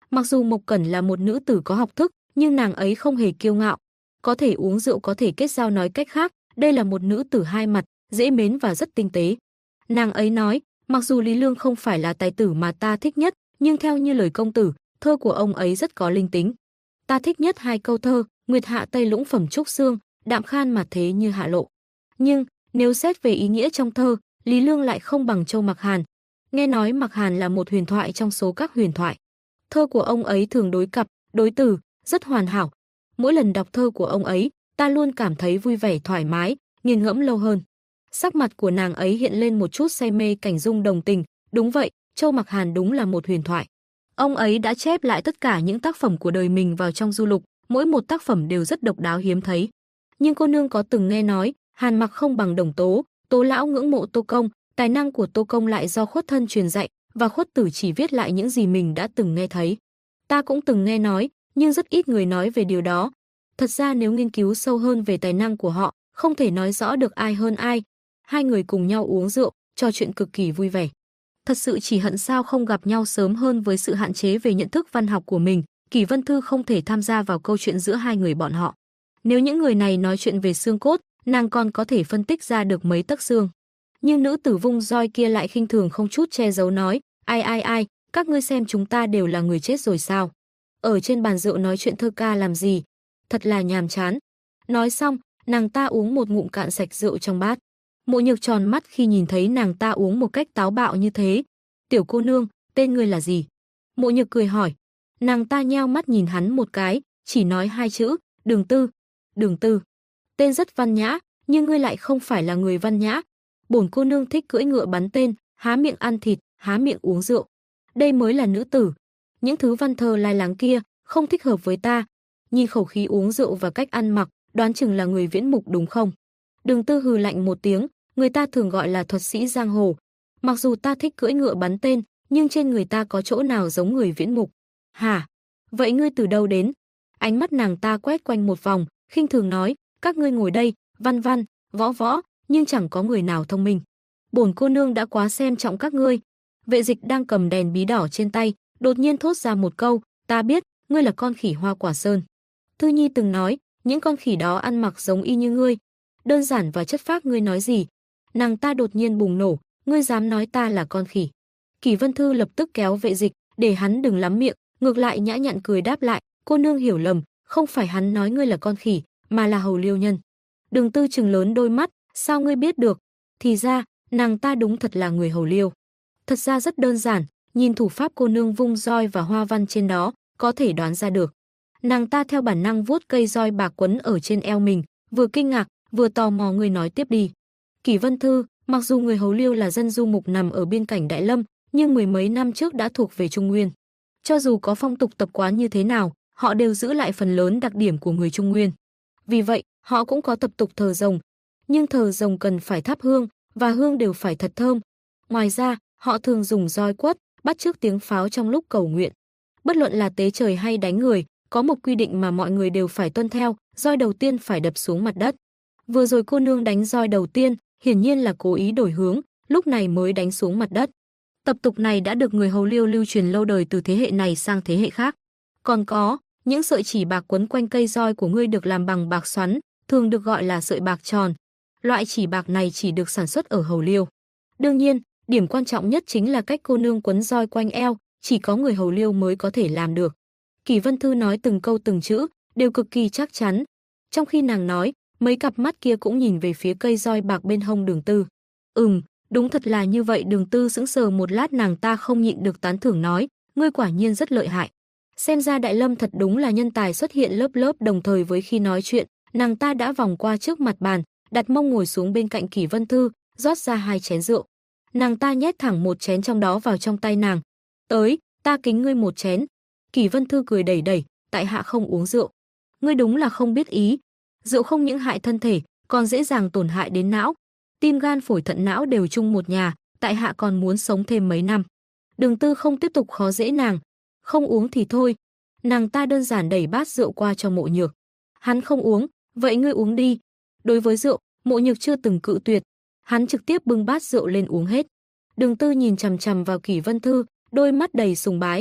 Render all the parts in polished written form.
Mặc dù Mộc Cẩn là một nữ tử có học thức, nhưng nàng ấy không hề kiêu ngạo. Có thể uống rượu, có thể kết giao, nói cách khác, đây là một nữ tử hai mặt, dễ mến và rất tinh tế. Nàng ấy nói, mặc dù Lý Lương không phải là tài tử mà ta thích nhất, nhưng theo như lời công tử, thơ của ông ấy rất có linh tính. Ta thích nhất hai câu thơ, Nguyệt hạ Tây Lũng phẩm trúc xương, đạm khan mà thế như hạ lộ. Nhưng, nếu xét về ý nghĩa trong thơ, Lý Lương lại không bằng Châu Mặc Hàn. Nghe nói Mặc Hàn là một huyền thoại trong số các huyền thoại. Thơ của ông ấy thường đối cặp, đối từ, rất hoàn hảo. Mỗi lần đọc thơ của ông ấy, ta luôn cảm thấy vui vẻ thoải mái, nghiền ngẫm lâu hơn. Sắc mặt của nàng ấy hiện lên một chút say mê, cảnh dung đồng tình. Đúng vậy, Châu Mặc Hàn đúng là một huyền thoại. Ông ấy đã chép lại tất cả những tác phẩm của đời mình vào trong du lục, mỗi một tác phẩm đều rất độc đáo hiếm thấy. Nhưng cô nương có từng nghe nói, Hàn Mặc không bằng Đồng Tố, Tố lão ngưỡng mộ Tô Công, tài năng của Tô Công lại do khuất thân truyền dạy, và khuất tử chỉ viết lại những gì mình đã từng nghe thấy. Ta cũng từng nghe nói, nhưng rất ít người nói về điều đó. Thật ra nếu nghiên cứu sâu hơn về tài năng của họ, không thể nói rõ được ai hơn ai. Hai người cùng nhau uống rượu, trò chuyện cực kỳ vui vẻ. Thật sự chỉ hận sao không gặp nhau sớm hơn. Với sự hạn chế về nhận thức văn học của mình, Kỷ Vân Thư không thể tham gia vào câu chuyện giữa hai người bọn họ. Nếu những người này nói chuyện về xương cốt, nàng còn có thể phân tích ra được mấy tấc xương. Nhưng nữ tử vung roi kia lại khinh thường không chút che giấu nói, ai, các ngươi xem chúng ta đều là người chết rồi sao? Ở trên bàn rượu nói chuyện thơ ca làm gì? Thật là nhàm chán. Nói xong, nàng ta uống một ngụm cạn sạch rượu trong bát. Mộ Nhược tròn mắt khi nhìn thấy nàng ta uống một cách táo bạo như thế. Tiểu cô nương, tên ngươi là gì? Mộ Nhược cười hỏi. Nàng ta nheo mắt nhìn hắn một cái, chỉ nói hai chữ, Đường Tư. Đường Tư. Tên rất văn nhã, nhưng ngươi lại không phải là người văn nhã. Bổn cô nương thích cưỡi ngựa bắn tên, há miệng ăn thịt, há miệng uống rượu. Đây mới là nữ tử. Những thứ văn thơ lai láng kia không thích hợp với ta. Nhìn khẩu khí uống rượu và cách ăn mặc, đoán chừng là người Viễn Mục đúng không? Đường Tư hừ lạnh một tiếng, người ta thường gọi là thuật sĩ giang hồ. Mặc dù ta thích cưỡi ngựa bắn tên, nhưng trên người ta có chỗ nào giống người Viễn Mục? Hả? Vậy ngươi từ đâu đến? Ánh mắt nàng ta quét quanh một vòng, khinh thường nói, các ngươi ngồi đây, văn văn, võ võ, nhưng chẳng có người nào thông minh. Bổn cô nương đã quá xem trọng các ngươi. Vệ Dịch đang cầm đèn bí đỏ trên tay, đột nhiên thốt ra một câu, ta biết, ngươi là con khỉ Hoa Quả Sơn. Thư Nhi từng nói, những con khỉ đó ăn mặc giống y như ngươi. Đơn giản và chất phác, ngươi nói gì? Nàng ta đột nhiên bùng nổ, ngươi dám nói ta là con khỉ? Kỷ Vân Thư lập tức kéo Vệ Dịch, để hắn đừng lắm miệng, ngược lại nhã nhặn cười đáp lại, cô nương hiểu lầm, không phải hắn nói ngươi là con khỉ, mà là Hầu Liêu Nhân. Đường Tư trừng lớn đôi mắt, sao ngươi biết được? Thì ra, nàng ta đúng thật là người Hầu Liêu. Thật ra rất đơn giản, nhìn thủ pháp cô nương vung roi và hoa văn trên đó, có thể đoán ra được. Nàng ta theo bản năng vuốt cây roi bạc quấn ở trên eo mình, vừa kinh ngạc, vừa tò mò. Người nói tiếp đi. Kỷ Vân Thư, mặc dù người Hầu Liêu là dân du mục nằm ở biên cảnh Đại Lâm, nhưng mười mấy năm trước đã thuộc về Trung Nguyên. Cho dù có phong tục tập quán như thế nào, họ đều giữ lại phần lớn đặc điểm của người Trung Nguyên. Vì vậy, họ cũng có tập tục thờ rồng, nhưng thờ rồng cần phải thắp hương, và hương đều phải thật thơm. Ngoài ra, họ thường dùng roi quất, bắt chước tiếng pháo trong lúc cầu nguyện. Bất luận là tế trời hay đánh người, có một quy định mà mọi người đều phải tuân theo, roi đầu tiên phải đập xuống mặt đất. Vừa rồi cô nương đánh roi đầu tiên, hiển nhiên là cố ý đổi hướng, lúc này mới đánh xuống mặt đất. Tập tục này đã được người Hầu Liêu lưu truyền lâu đời từ thế hệ này sang thế hệ khác. Còn có, những sợi chỉ bạc quấn quanh cây roi của ngươi được làm bằng bạc xoắn, thường được gọi là sợi bạc tròn. Loại chỉ bạc này chỉ được sản xuất ở Hầu Liêu. Đương nhiên, điểm quan trọng nhất chính là cách cô nương quấn roi quanh eo, chỉ có người Hầu Liêu mới có thể làm được. Kỷ Vân Thư nói từng câu từng chữ, đều cực kỳ chắc chắn. Trong khi nàng nói, mấy cặp mắt kia cũng nhìn về phía cây roi bạc bên hông Đường Tư. Đúng thật là như vậy. Đường Tư sững sờ một lát, nàng ta không nhịn được tán thưởng nói, ngươi quả nhiên rất lợi hại. Xem ra Đại Lâm thật đúng là nhân tài xuất hiện lớp lớp. Đồng thời với khi nói chuyện, nàng ta đã vòng qua trước mặt bàn, đặt mông ngồi xuống bên cạnh Kỷ Vân Thư, rót ra hai chén rượu. Nàng ta nhét thẳng một chén trong đó vào trong tay nàng. Tới, ta kính ngươi một chén. Kỷ Vân Thư cười đẩy đẩy, tại hạ không uống rượu. Ngươi đúng là không biết ý. Rượu không những hại thân thể, còn dễ dàng tổn hại đến não. Tim gan phổi thận não đều chung một nhà, tại hạ còn muốn sống thêm mấy năm. Đường Tư không tiếp tục khó dễ nàng. Không uống thì thôi. Nàng ta đơn giản đẩy bát rượu qua cho Mộ Nhược. Hắn không uống, vậy ngươi uống đi. Đối với rượu, Mộ Nhược chưa từng cự tuyệt. Hắn trực tiếp bưng bát rượu lên uống hết. Đường Tư nhìn chằm chằm vào Kỷ Vân Thư, đôi mắt đầy sùng bái.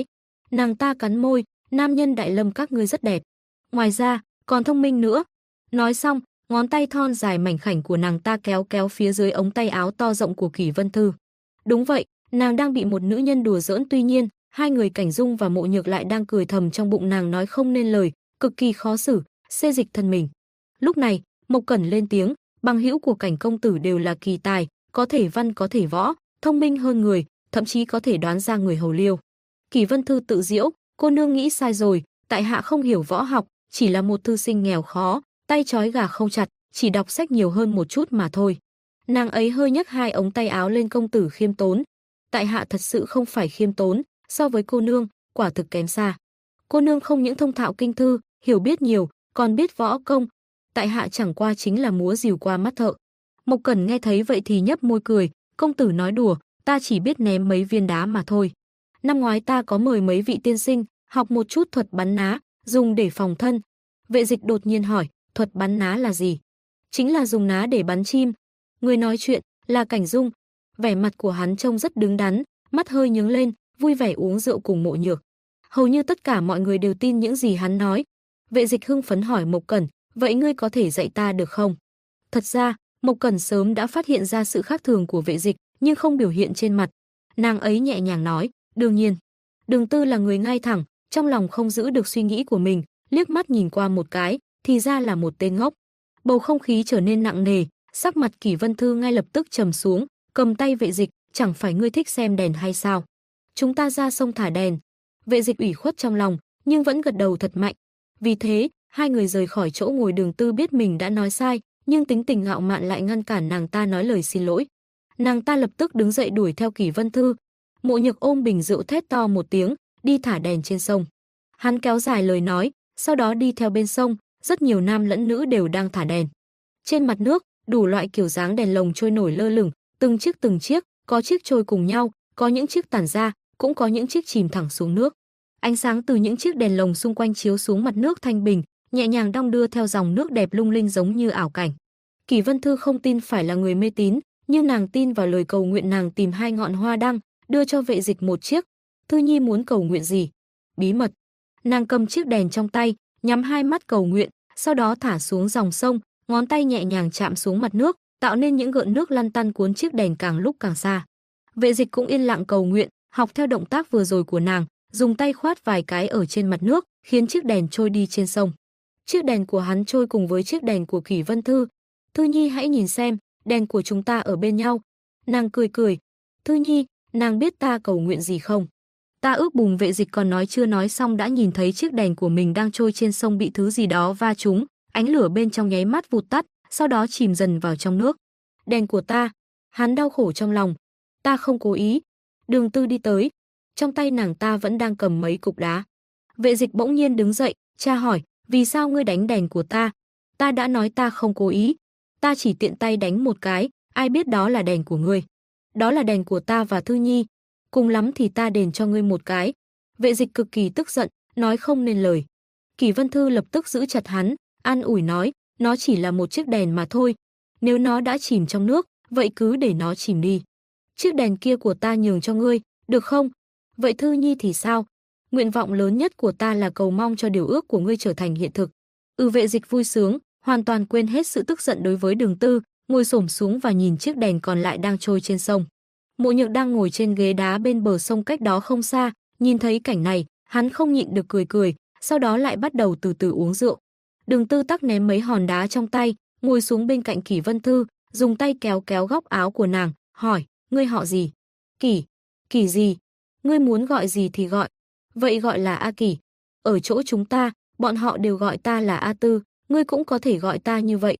Nàng ta cắn môi, nam nhân Đại Lâm các ngươi rất đẹp. Ngoài ra, còn thông minh nữa. Nói xong, ngón tay thon dài mảnh khảnh của nàng ta kéo kéo phía dưới ống tay áo to rộng của Kỷ Vân Thư. Đúng vậy, nàng đang bị một nữ nhân đùa giỡn, tuy nhiên, hai người Cảnh Dung và Mộ Nhược lại đang cười thầm trong bụng, nàng nói không nên lời, cực kỳ khó xử, xê dịch thân mình. Lúc này, Mộc Cẩn lên tiếng, bằng hữu của Cảnh công tử đều là kỳ tài, có thể văn có thể võ, thông minh hơn người, thậm chí có thể đoán ra người hầu liêu. Kỷ Vân Thư tự giễu, cô nương nghĩ sai rồi, tại hạ không hiểu võ học, chỉ là một thư sinh nghèo khó, tay trói gà không chặt, chỉ đọc sách nhiều hơn một chút mà thôi. Nàng ấy hơi nhấc hai ống tay áo lên, công tử khiêm tốn. Tại hạ thật sự không phải khiêm tốn, so với cô nương, quả thực kém xa. Cô nương không những thông thạo kinh thư, hiểu biết nhiều, còn biết võ công. Tại hạ chẳng qua chính là múa rìu qua mắt thợ. Mộc Cẩn nghe thấy vậy thì nhấp môi cười, công tử nói đùa, ta chỉ biết ném mấy viên đá mà thôi. Năm ngoái ta có mời mấy vị tiên sinh, học một chút thuật bắn ná, dùng để phòng thân. Vệ Dịch đột nhiên hỏi, thuật bắn ná là gì? Chính là dùng ná để bắn chim. Người nói chuyện là Cảnh Dung. Vẻ mặt của hắn trông rất đứng đắn, mắt hơi nhướng lên, vui vẻ uống rượu cùng Mộ Nhược. Hầu như tất cả mọi người đều tin những gì hắn nói. Vệ Dịch hưng phấn hỏi Mộc Cẩn, vậy ngươi có thể dạy ta được không? Thật ra, Mộc Cẩn sớm đã phát hiện ra sự khác thường của Vệ Dịch, nhưng không biểu hiện trên mặt. Nàng ấy nhẹ nhàng nói, đương nhiên. Đường Tư là người ngay thẳng, trong lòng không giữ được suy nghĩ của mình, liếc mắt nhìn qua một cái, thì ra là một tên ngốc. Bầu không khí trở nên nặng nề, sắc mặt Kỷ Vân Thư ngay lập tức trầm xuống, cầm tay Vệ Dịch, chẳng phải ngươi thích xem đèn hay sao? Chúng ta ra sông thả đèn. Vệ Dịch ủy khuất trong lòng, nhưng vẫn gật đầu thật mạnh. Vì thế, hai người rời khỏi chỗ ngồi. Đường Tư biết mình đã nói sai, nhưng tính tình ngạo mạn lại ngăn cản nàng ta nói lời xin lỗi. Nàng ta lập tức đứng dậy đuổi theo Kỷ Vân Thư. Mộ Nhược ôm bình rượu thét to một tiếng, đi thả đèn trên sông. Hắn kéo dài lời nói, sau đó đi theo bên sông, rất nhiều nam lẫn nữ đều đang thả đèn. Trên mặt nước, đủ loại kiểu dáng đèn lồng trôi nổi lơ lửng, từng chiếc, có chiếc trôi cùng nhau, có những chiếc tản ra, cũng có những chiếc chìm thẳng xuống nước. Ánh sáng từ những chiếc đèn lồng xung quanh chiếu xuống mặt nước thanh bình, nhẹ nhàng đong đưa theo dòng nước đẹp lung linh giống như ảo cảnh. Kỷ Vân Thư không tin phải là người mê tín, nhưng nàng tin vào lời cầu nguyện. Nàng tìm hai ngọn hoa đăng, đưa cho Vệ Dịch một chiếc. Thư Nhi muốn cầu nguyện gì? Bí mật. Nàng cầm chiếc đèn trong tay, nhắm hai mắt cầu nguyện, sau đó thả xuống dòng sông, ngón tay nhẹ nhàng chạm xuống mặt nước, tạo nên những gợn nước lăn tăn cuốn chiếc đèn càng lúc càng xa. Vệ Dịch cũng yên lặng cầu nguyện, học theo động tác vừa rồi của nàng, dùng tay khoát vài cái ở trên mặt nước, khiến chiếc đèn trôi đi trên sông. Chiếc đèn của hắn trôi cùng với chiếc đèn của Kỷ Vân Thư. Thư Nhi hãy nhìn xem, đèn của chúng ta ở bên nhau. Nàng cười cười. Thư Nhi, nàng biết ta cầu nguyện gì không? Ta ước bùng. Vệ Dịch còn nói chưa nói xong đã nhìn thấy chiếc đèn của mình đang trôi trên sông bị thứ gì đó va trúng, ánh lửa bên trong nháy mắt vụt tắt, sau đó chìm dần vào trong nước. Đèn của ta. Hắn đau khổ trong lòng. Ta không cố ý. Đường Tư đi tới, trong tay nàng ta vẫn đang cầm mấy cục đá. Vệ Dịch bỗng nhiên đứng dậy, tra hỏi, vì sao ngươi đánh đèn của ta? Ta đã nói ta không cố ý, ta chỉ tiện tay đánh một cái, ai biết đó là đèn của ngươi. Đó là đèn của ta và Thư Nhi, cùng lắm thì ta đền cho ngươi một cái. Vệ Dịch cực kỳ tức giận, nói không nên lời. Kỷ Vân Thư lập tức giữ chặt hắn, an ủi nói, nó chỉ là một chiếc đèn mà thôi. Nếu nó đã chìm trong nước, vậy cứ để nó chìm đi. Chiếc đèn kia của ta nhường cho ngươi, được không? Vậy Thư Nhi thì sao? Nguyện vọng lớn nhất của ta là cầu mong cho điều ước của ngươi trở thành hiện thực. Vệ Dịch vui sướng, hoàn toàn quên hết sự tức giận đối với Đường Tư, ngồi xổm xuống và nhìn chiếc đèn còn lại đang trôi trên sông. Mộ Nhược đang ngồi trên ghế đá bên bờ sông cách đó không xa, nhìn thấy cảnh này, hắn không nhịn được cười cười, sau đó lại bắt đầu từ từ uống rượu. Đường Tư tắc ném mấy hòn đá trong tay, ngồi xuống bên cạnh Kỷ Vân Thư, dùng tay kéo kéo góc áo của nàng, hỏi, ngươi họ gì? Kỷ. Kỷ gì? Ngươi muốn gọi gì thì gọi. Vậy gọi là A Kỷ. Ở chỗ chúng ta, bọn họ đều gọi ta là A Tư, ngươi cũng có thể gọi ta như vậy.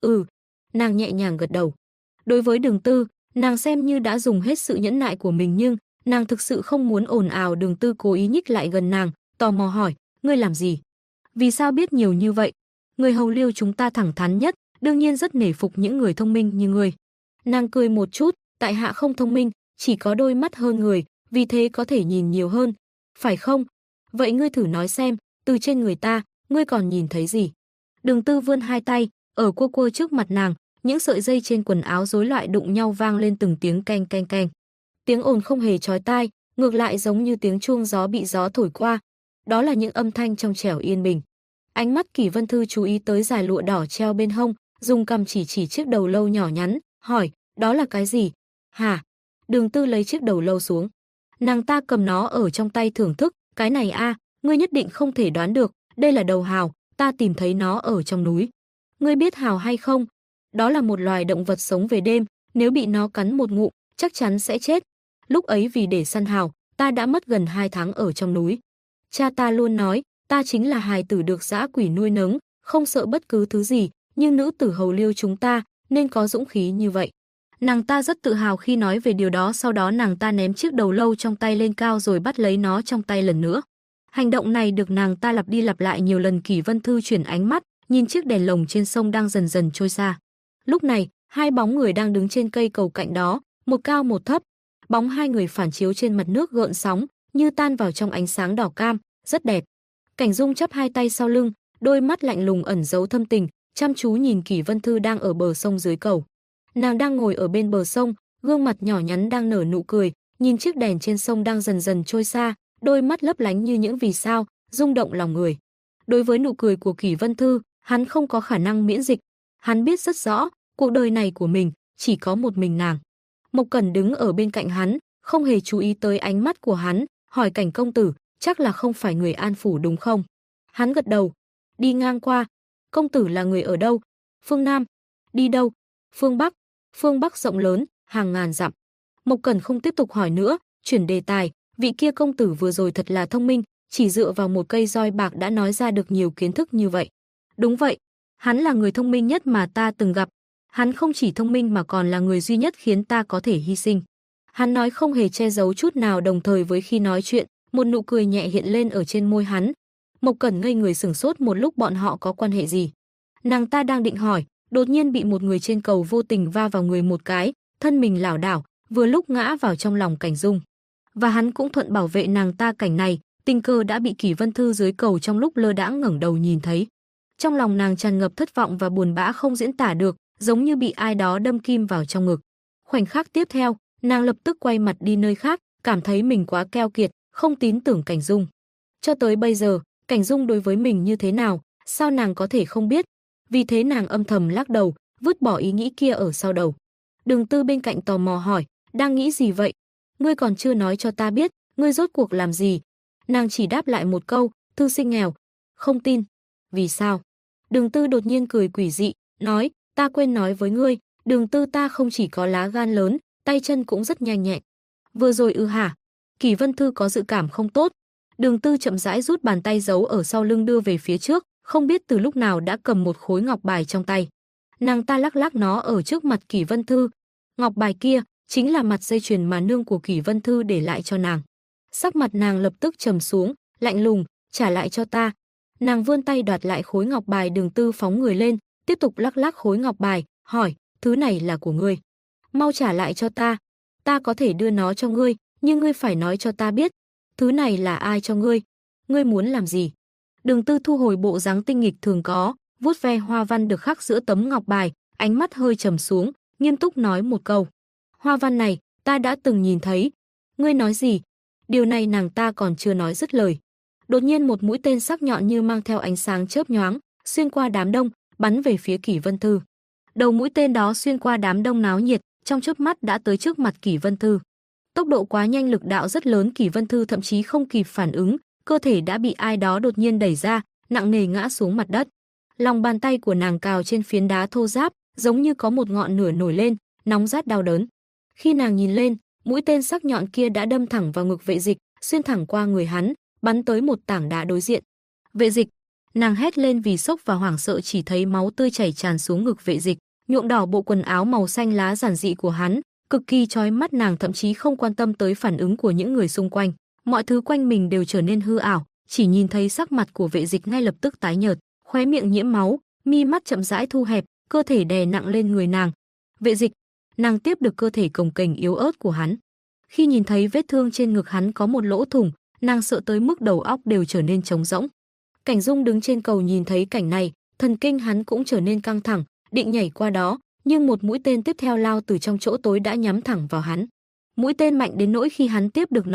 Nàng nhẹ nhàng gật đầu. Đối với Đường Tư, nàng xem như đã dùng hết sự nhẫn nại của mình, nhưng nàng thực sự không muốn ồn ào. Đường Tư cố ý nhích lại gần nàng, tò mò hỏi, ngươi làm gì? Vì sao biết nhiều như vậy? Người hầu liêu chúng ta thẳng thắn nhất, đương nhiên rất nể phục những người thông minh như ngươi. Nàng cười một chút, tại hạ không thông minh, chỉ có đôi mắt hơn người, vì thế có thể nhìn nhiều hơn. Phải không? Vậy ngươi thử nói xem, từ trên người ta, ngươi còn nhìn thấy gì? Đường Tư vươn hai tay, ở cua trước mặt nàng, những sợi dây trên quần áo rối loạn đụng nhau vang lên từng tiếng keng keng keng. Tiếng ồn không hề chói tai, ngược lại giống như tiếng chuông gió bị gió thổi qua. Đó là những âm thanh trong trẻo yên bình. Ánh mắt Kỷ Vân Thư chú ý tới dải lụa đỏ treo bên hông, dùng cằm chỉ chiếc đầu lâu nhỏ nhắn, hỏi, đó là cái gì? Hả? Đường Tư lấy chiếc đầu lâu xuống. Nàng ta cầm nó ở trong tay thưởng thức, cái này ngươi nhất định không thể đoán được, đây là đầu hào, ta tìm thấy nó ở trong núi. Ngươi biết hào hay không? Đó là một loài động vật sống về đêm, nếu bị nó cắn một ngụm, chắc chắn sẽ chết. Lúc ấy vì để săn hào, ta đã mất gần 2 tháng ở trong núi. Cha ta luôn nói, ta chính là hài tử được dã quỷ nuôi nấng, không sợ bất cứ thứ gì, nhưng nữ tử hầu liêu chúng ta nên có dũng khí như vậy. Nàng ta rất tự hào khi nói về điều đó, sau đó nàng ta ném chiếc đầu lâu trong tay lên cao rồi bắt lấy nó trong tay lần nữa. Hành động này được nàng ta lặp đi lặp lại nhiều lần. Kỷ Vân Thư chuyển ánh mắt, nhìn chiếc đèn lồng trên sông đang dần dần trôi xa. Lúc này, hai bóng người đang đứng trên cây cầu cạnh đó, một cao một thấp. Bóng hai người phản chiếu trên mặt nước gợn sóng, như tan vào trong ánh sáng đỏ cam, rất đẹp. Cảnh Dung chắp hai tay sau lưng, đôi mắt lạnh lùng ẩn giấu thâm tình, chăm chú nhìn Kỷ Vân Thư đang ở bờ sông dưới cầu. Nàng đang ngồi ở bên bờ sông, gương mặt nhỏ nhắn đang nở nụ cười, nhìn chiếc đèn trên sông đang dần dần trôi xa, đôi mắt lấp lánh như những vì sao, rung động lòng người. Đối với nụ cười của Kỷ Vân Thư, hắn không có khả năng miễn dịch. Hắn biết rất rõ, cuộc đời này của mình chỉ có một mình nàng. Mộc Cẩn đứng ở bên cạnh hắn, không hề chú ý tới ánh mắt của hắn, hỏi Cảnh công tử, chắc là không phải người An phủ đúng không? Hắn gật đầu, đi ngang qua. Công tử là người ở đâu? Phương Nam. Đi đâu? Phương Bắc. Phương Bắc rộng lớn, hàng ngàn dặm. Mộc Cẩn không tiếp tục hỏi nữa, chuyển đề tài, vị kia công tử vừa rồi thật là thông minh, chỉ dựa vào một cây roi bạc đã nói ra được nhiều kiến thức như vậy. Đúng vậy, hắn là người thông minh nhất mà ta từng gặp. Hắn không chỉ thông minh mà còn là người duy nhất khiến ta có thể hy sinh. Hắn nói không hề che giấu chút nào, đồng thời với khi nói chuyện, một nụ cười nhẹ hiện lên ở trên môi hắn. Mộc Cẩn ngây người sửng sốt một lúc, bọn họ có quan hệ gì? Nàng ta đang định hỏi, đột nhiên bị một người trên cầu vô tình va vào người một cái, thân mình lảo đảo, vừa lúc ngã vào trong lòng Cảnh Dung. Và hắn cũng thuận bảo vệ nàng ta. Cảnh này, tình cờ đã bị Kỷ Vân Thư dưới cầu trong lúc lơ đãng ngẩng đầu nhìn thấy. Trong lòng nàng tràn ngập thất vọng và buồn bã không diễn tả được, giống như bị ai đó đâm kim vào trong ngực. Khoảnh khắc tiếp theo, nàng lập tức quay mặt đi nơi khác, cảm thấy mình quá keo kiệt, không tin tưởng Cảnh Dung. Cho tới bây giờ, Cảnh Dung đối với mình như thế nào, sao nàng có thể không biết? Vì thế nàng âm thầm lắc đầu, vứt bỏ ý nghĩ kia ở sau đầu. Đường Tư bên cạnh tò mò hỏi, đang nghĩ gì vậy? Ngươi còn chưa nói cho ta biết, ngươi rốt cuộc làm gì? Nàng chỉ đáp lại một câu, thư sinh nghèo. Không tin. Vì sao? Đường Tư đột nhiên cười quỷ dị, nói, ta quên nói với ngươi, Đường Tư ta không chỉ có lá gan lớn, tay chân cũng rất nhanh nhẹn. Vừa rồi hả? Kỷ Vân Thư có dự cảm không tốt. Đường Tư chậm rãi rút bàn tay giấu ở sau lưng đưa về phía trước, không biết từ lúc nào đã cầm một khối ngọc bài trong tay. Nàng ta lắc lắc nó ở trước mặt Kỷ Vân Thư. Ngọc bài kia chính là mặt dây chuyền mà nương của Kỷ Vân Thư để lại cho nàng. Sắc mặt nàng lập tức trầm xuống, lạnh lùng, trả lại cho ta. Nàng vươn tay đoạt lại khối ngọc bài. Đường Tư phóng người lên, tiếp tục lắc lắc khối ngọc bài, hỏi, thứ này là của ngươi. Mau trả lại cho ta. Ta có thể đưa nó cho ngươi, nhưng ngươi phải nói cho ta biết, thứ này là ai cho ngươi? Ngươi muốn làm gì? Đường Tư thu hồi bộ dáng tinh nghịch thường có, vuốt ve hoa văn được khắc giữa tấm ngọc bài, ánh mắt hơi trầm xuống, nghiêm túc nói một câu. Hoa văn này, ta đã từng nhìn thấy. Ngươi nói gì? Điều này nàng ta còn chưa nói dứt lời. Đột nhiên một mũi tên sắc nhọn như mang theo ánh sáng chớp nhoáng, xuyên qua đám đông, bắn về phía Kỷ Vân Thư. Đầu mũi tên đó xuyên qua đám đông náo nhiệt, trong chớp mắt đã tới trước mặt Kỷ Vân Thư. Tốc độ quá nhanh, lực đạo rất lớn, Kỷ Vân Thư thậm chí không kịp phản ứng, cơ thể đã bị ai đó đột nhiên đẩy ra, nặng nề ngã xuống mặt đất. Lòng bàn tay của nàng cào trên phiến đá thô ráp, giống như có một ngọn lửa nổi lên, nóng rát đau đớn. Khi nàng nhìn lên, mũi tên sắc nhọn kia đã đâm thẳng vào ngực Vệ Dịch, xuyên thẳng qua người hắn, bắn tới một tảng đá đối diện. Vệ Dịch! Nàng hét lên vì sốc và hoảng sợ, chỉ thấy máu tươi chảy tràn xuống ngực Vệ Dịch, nhuộm đỏ bộ quần áo màu xanh lá giản dị của hắn, cực kỳ chói mắt. Nàng thậm chí không quan tâm tới phản ứng của những người xung quanh, mọi thứ quanh mình đều trở nên hư ảo, chỉ nhìn thấy sắc mặt của Vệ Dịch ngay lập tức tái nhợt, khóe miệng nhiễm máu, mi mắt chậm rãi thu hẹp, cơ thể đè nặng lên người nàng. Vệ Dịch! Nàng tiếp được cơ thể cồng kềnh yếu ớt của hắn. Khi nhìn thấy vết thương trên ngực hắn có một lỗ thủng, nàng sợ tới mức đầu óc đều trở nên trống rỗng. Cảnh Dung đứng trên cầu nhìn thấy cảnh này, thần kinh hắn cũng trở nên căng thẳng, định nhảy qua đó, nhưng một mũi tên tiếp theo lao từ trong chỗ tối đã nhắm thẳng vào hắn. Mũi tên mạnh đến nỗi khi hắn tiếp được nó,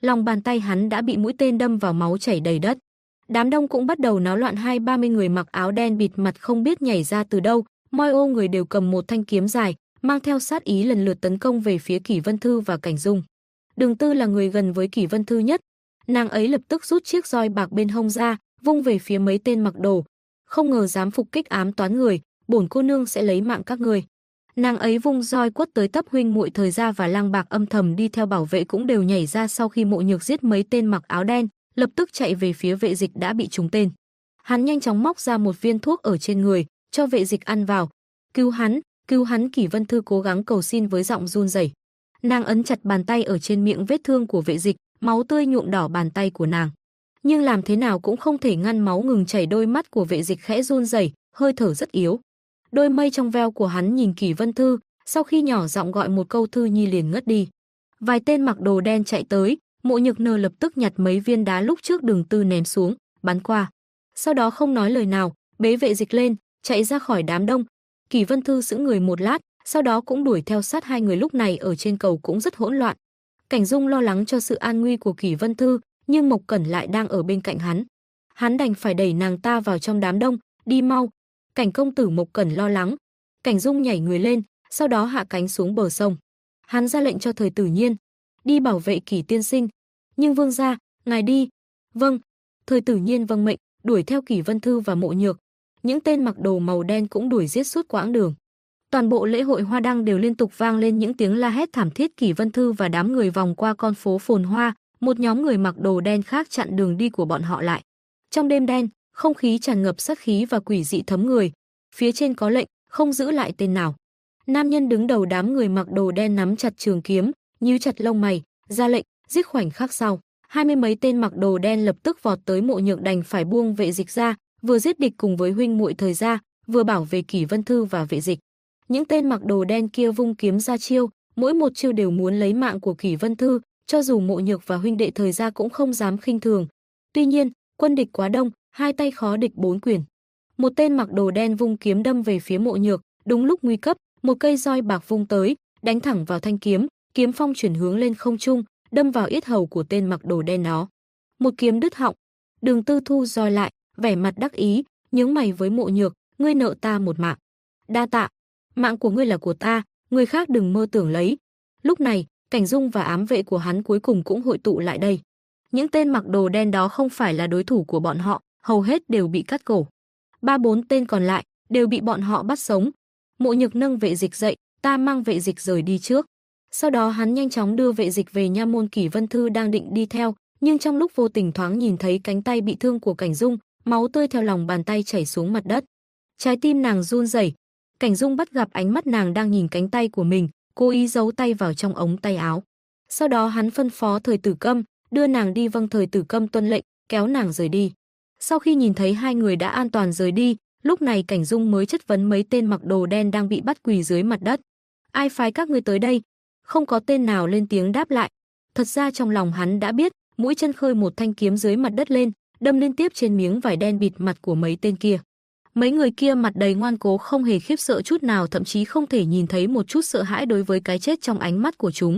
lòng bàn tay hắn đã bị mũi tên đâm vào, máu chảy đầy đất. Đám đông cũng bắt đầu náo loạn, 20-30 người mặc áo đen bịt mặt không biết nhảy ra từ đâu, moi ô người đều cầm một thanh kiếm dài, mang theo sát ý lần lượt tấn công về phía Kỷ Vân Thư và Cảnh Dung. Đường Tư là người gần với Kỷ Vân Thư nhất, nàng ấy lập tức rút chiếc roi bạc bên hông ra, vung về phía mấy tên mặc đồ. Không ngờ dám phục kích ám toán người, bổn cô nương sẽ lấy mạng các người. Nàng ấy vung roi quất tới tấp. Huynh muội Thời Gia và Lang Bạc âm thầm đi theo bảo vệ cũng đều nhảy ra sau khi Mộ Nhược giết mấy tên mặc áo đen, lập tức chạy về phía Vệ Dịch đã bị trúng tên. Hắn nhanh chóng móc ra một viên thuốc ở trên người, cho Vệ Dịch ăn vào. Cứu hắn, cứu hắn! Kỷ Vân Thư cố gắng cầu xin với giọng run rẩy. Nàng ấn chặt bàn tay ở trên miệng vết thương của Vệ Dịch, máu tươi nhuộm đỏ bàn tay của nàng. Nhưng làm thế nào cũng không thể ngăn máu ngừng chảy. Đôi mắt của Vệ Dịch khẽ run rẩy, hơi thở rất yếu. Đôi mây trong veo của hắn nhìn Kỷ Vân Thư, sau khi nhỏ giọng gọi một câu Thư Nhi liền ngất đi. Vài tên mặc đồ đen chạy tới, Mộ Nhược Nơ lập tức nhặt mấy viên đá lúc trước Đường Tư ném xuống, bắn qua. Sau đó không nói lời nào, bế Vệ Dịch lên, chạy ra khỏi đám đông. Kỷ Vân Thư sững người một lát, sau đó cũng đuổi theo sát hai người. Lúc này ở trên cầu cũng rất hỗn loạn. Cảnh Dung lo lắng cho sự an nguy của Kỷ Vân Thư, nhưng Mộc Cẩn lại đang ở bên cạnh hắn. Hắn đành phải đẩy nàng ta vào trong đám đông, đi mau. Cảnh công tử! Mộc Cẩn lo lắng. Cảnh Dung nhảy người lên, sau đó hạ cánh xuống bờ sông. Hắn ra lệnh cho Thời Tử Nhiên, đi bảo vệ Kỷ tiên sinh. Nhưng vương gia, ngài đi. Vâng. Thời Tử Nhiên vâng mệnh, đuổi theo Kỷ Vân Thư và Mộ Nhược. Những tên mặc đồ màu đen cũng đuổi giết suốt quãng đường. Toàn bộ lễ hội hoa đăng đều liên tục vang lên những tiếng la hét thảm thiết. Kỷ Vân Thư và đám người vòng qua con phố phồn hoa, một nhóm người mặc đồ đen khác chặn đường đi của bọn họ lại. Trong đêm đen, không khí tràn ngập sát khí và quỷ dị thấm người. Phía trên có lệnh, không giữ lại tên nào. Nam nhân đứng đầu đám người mặc đồ đen nắm chặt trường kiếm, nhíu chặt lông mày, ra lệnh, giết. Khoảnh khắc sau, 20 mấy tên mặc đồ đen lập tức vọt tới. Mộ Nhược đành phải buông Vệ Dịch ra, vừa giết địch cùng với huynh muội Thời Gia, vừa bảo vệ Kỷ Vân Thư và Vệ Dịch. Những tên mặc đồ đen kia vung kiếm ra chiêu, mỗi một chiêu đều muốn lấy mạng của Kỷ Vân Thư, cho dù Mộ Nhược và huynh đệ Thời Gia cũng không dám khinh thường. Tuy nhiên, quân địch quá đông, hai tay khó địch bốn quyền. Một tên mặc đồ đen vung kiếm đâm về phía Mộ Nhược, đúng lúc nguy cấp, một cây roi bạc vung tới, đánh thẳng vào thanh kiếm, kiếm phong chuyển hướng lên không trung, đâm vào yết hầu của tên mặc đồ đen đó. Một kiếm đứt họng. Đường Tư thu roi lại, vẻ mặt đắc ý, nhướng mày với Mộ Nhược, ngươi nợ ta một mạng. Đa tạ, mạng của ngươi là của ta, người khác đừng mơ tưởng lấy. Lúc này, Cảnh Dung và ám vệ của hắn cuối cùng cũng hội tụ lại đây. Những tên mặc đồ đen đó không phải là đối thủ của bọn họ, hầu hết đều bị cắt cổ. 3-4 tên còn lại đều bị bọn họ bắt sống. Mộ Nhược nâng Vệ Dịch dậy, ta mang Vệ Dịch rời đi trước. Sau đó hắn nhanh chóng đưa Vệ Dịch về nha môn. Kỷ Vân Thư đang định đi theo, nhưng trong lúc vô tình thoáng nhìn thấy cánh tay bị thương của Cảnh Dung, máu tươi theo lòng bàn tay chảy xuống mặt đất. Trái tim nàng run rẩy. Cảnh Dung bắt gặp ánh mắt nàng đang nhìn cánh tay của mình, cố ý giấu tay vào trong ống tay áo. Sau đó hắn phân phó Thời Tử Câm đưa nàng đi. Vâng. Thời Tử Câm tuân lệnh, kéo nàng rời đi. Sau khi nhìn thấy hai người đã an toàn rời đi, lúc này Cảnh Dung mới chất vấn mấy tên mặc đồ đen đang bị bắt quỳ dưới mặt đất. Ai phái các ngươi tới đây? Không có tên nào lên tiếng đáp lại. Thật ra trong lòng hắn đã biết, mũi chân khơi một thanh kiếm dưới mặt đất lên, đâm liên tiếp trên miếng vải đen bịt mặt của mấy tên kia. Mấy người kia mặt đầy ngoan cố, không hề khiếp sợ chút nào, thậm chí không thể nhìn thấy một chút sợ hãi đối với cái chết trong ánh mắt của chúng.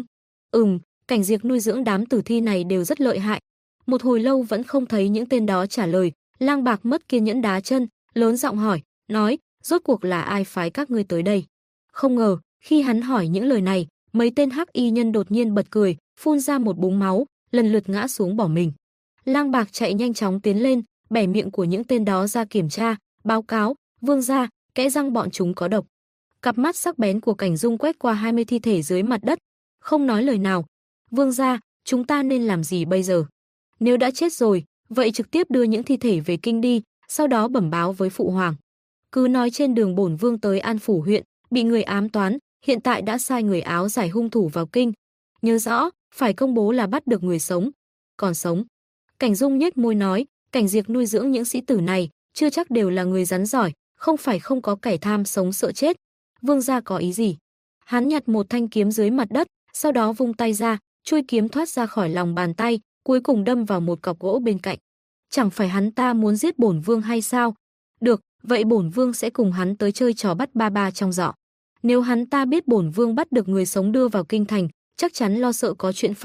Cảnh Diệp nuôi dưỡng đám tử thi này đều rất lợi hại. Một hồi lâu vẫn không thấy những tên đó trả lời, Lang Bạc mất kiên nhẫn đá chân, lớn giọng hỏi, nói, rốt cuộc là ai phái các ngươi tới đây? Không ngờ, khi hắn hỏi những lời này, mấy tên hắc y nhân đột nhiên bật cười, phun ra một búng máu, lần lượt ngã xuống bỏ mình. Lang Bạc chạy nhanh chóng tiến lên, bẻ miệng của những tên đó ra kiểm tra, báo cáo, vương gia, kẽ răng bọn chúng có độc. Cặp mắt sắc bén của Cảnh Dung quét qua 20 thi thể dưới mặt đất, không nói lời nào. Vương gia, chúng ta nên làm gì bây giờ? Nếu đã chết rồi, vậy trực tiếp đưa những thi thể về kinh đi, sau đó bẩm báo với phụ hoàng. Cứ nói trên đường bổn vương tới An Phủ huyện, bị người ám toán, hiện tại đã sai người áo giải hung thủ vào kinh. Nhớ rõ, phải công bố là bắt được người sống. Còn sống. Cảnh Dung nhếch môi nói, Cảnh Diệp nuôi dưỡng những sĩ tử này, chưa chắc đều là người rắn giỏi, không phải không có kẻ tham sống sợ chết. Vương gia có ý gì? Hắn nhặt một thanh kiếm dưới mặt đất, sau đó vung tay ra, chuôi kiếm thoát ra khỏi lòng bàn tay, cuối cùng đâm vào một cọc gỗ bên cạnh. Chẳng phải hắn ta muốn giết bổn vương hay sao? Được, vậy bổn vương sẽ cùng hắn tới chơi trò bắt ba ba trong giỏ. Nếu hắn ta biết bổn vương bắt được người sống đưa vào kinh thành, chắc chắn lo sợ có chuyện phản bội,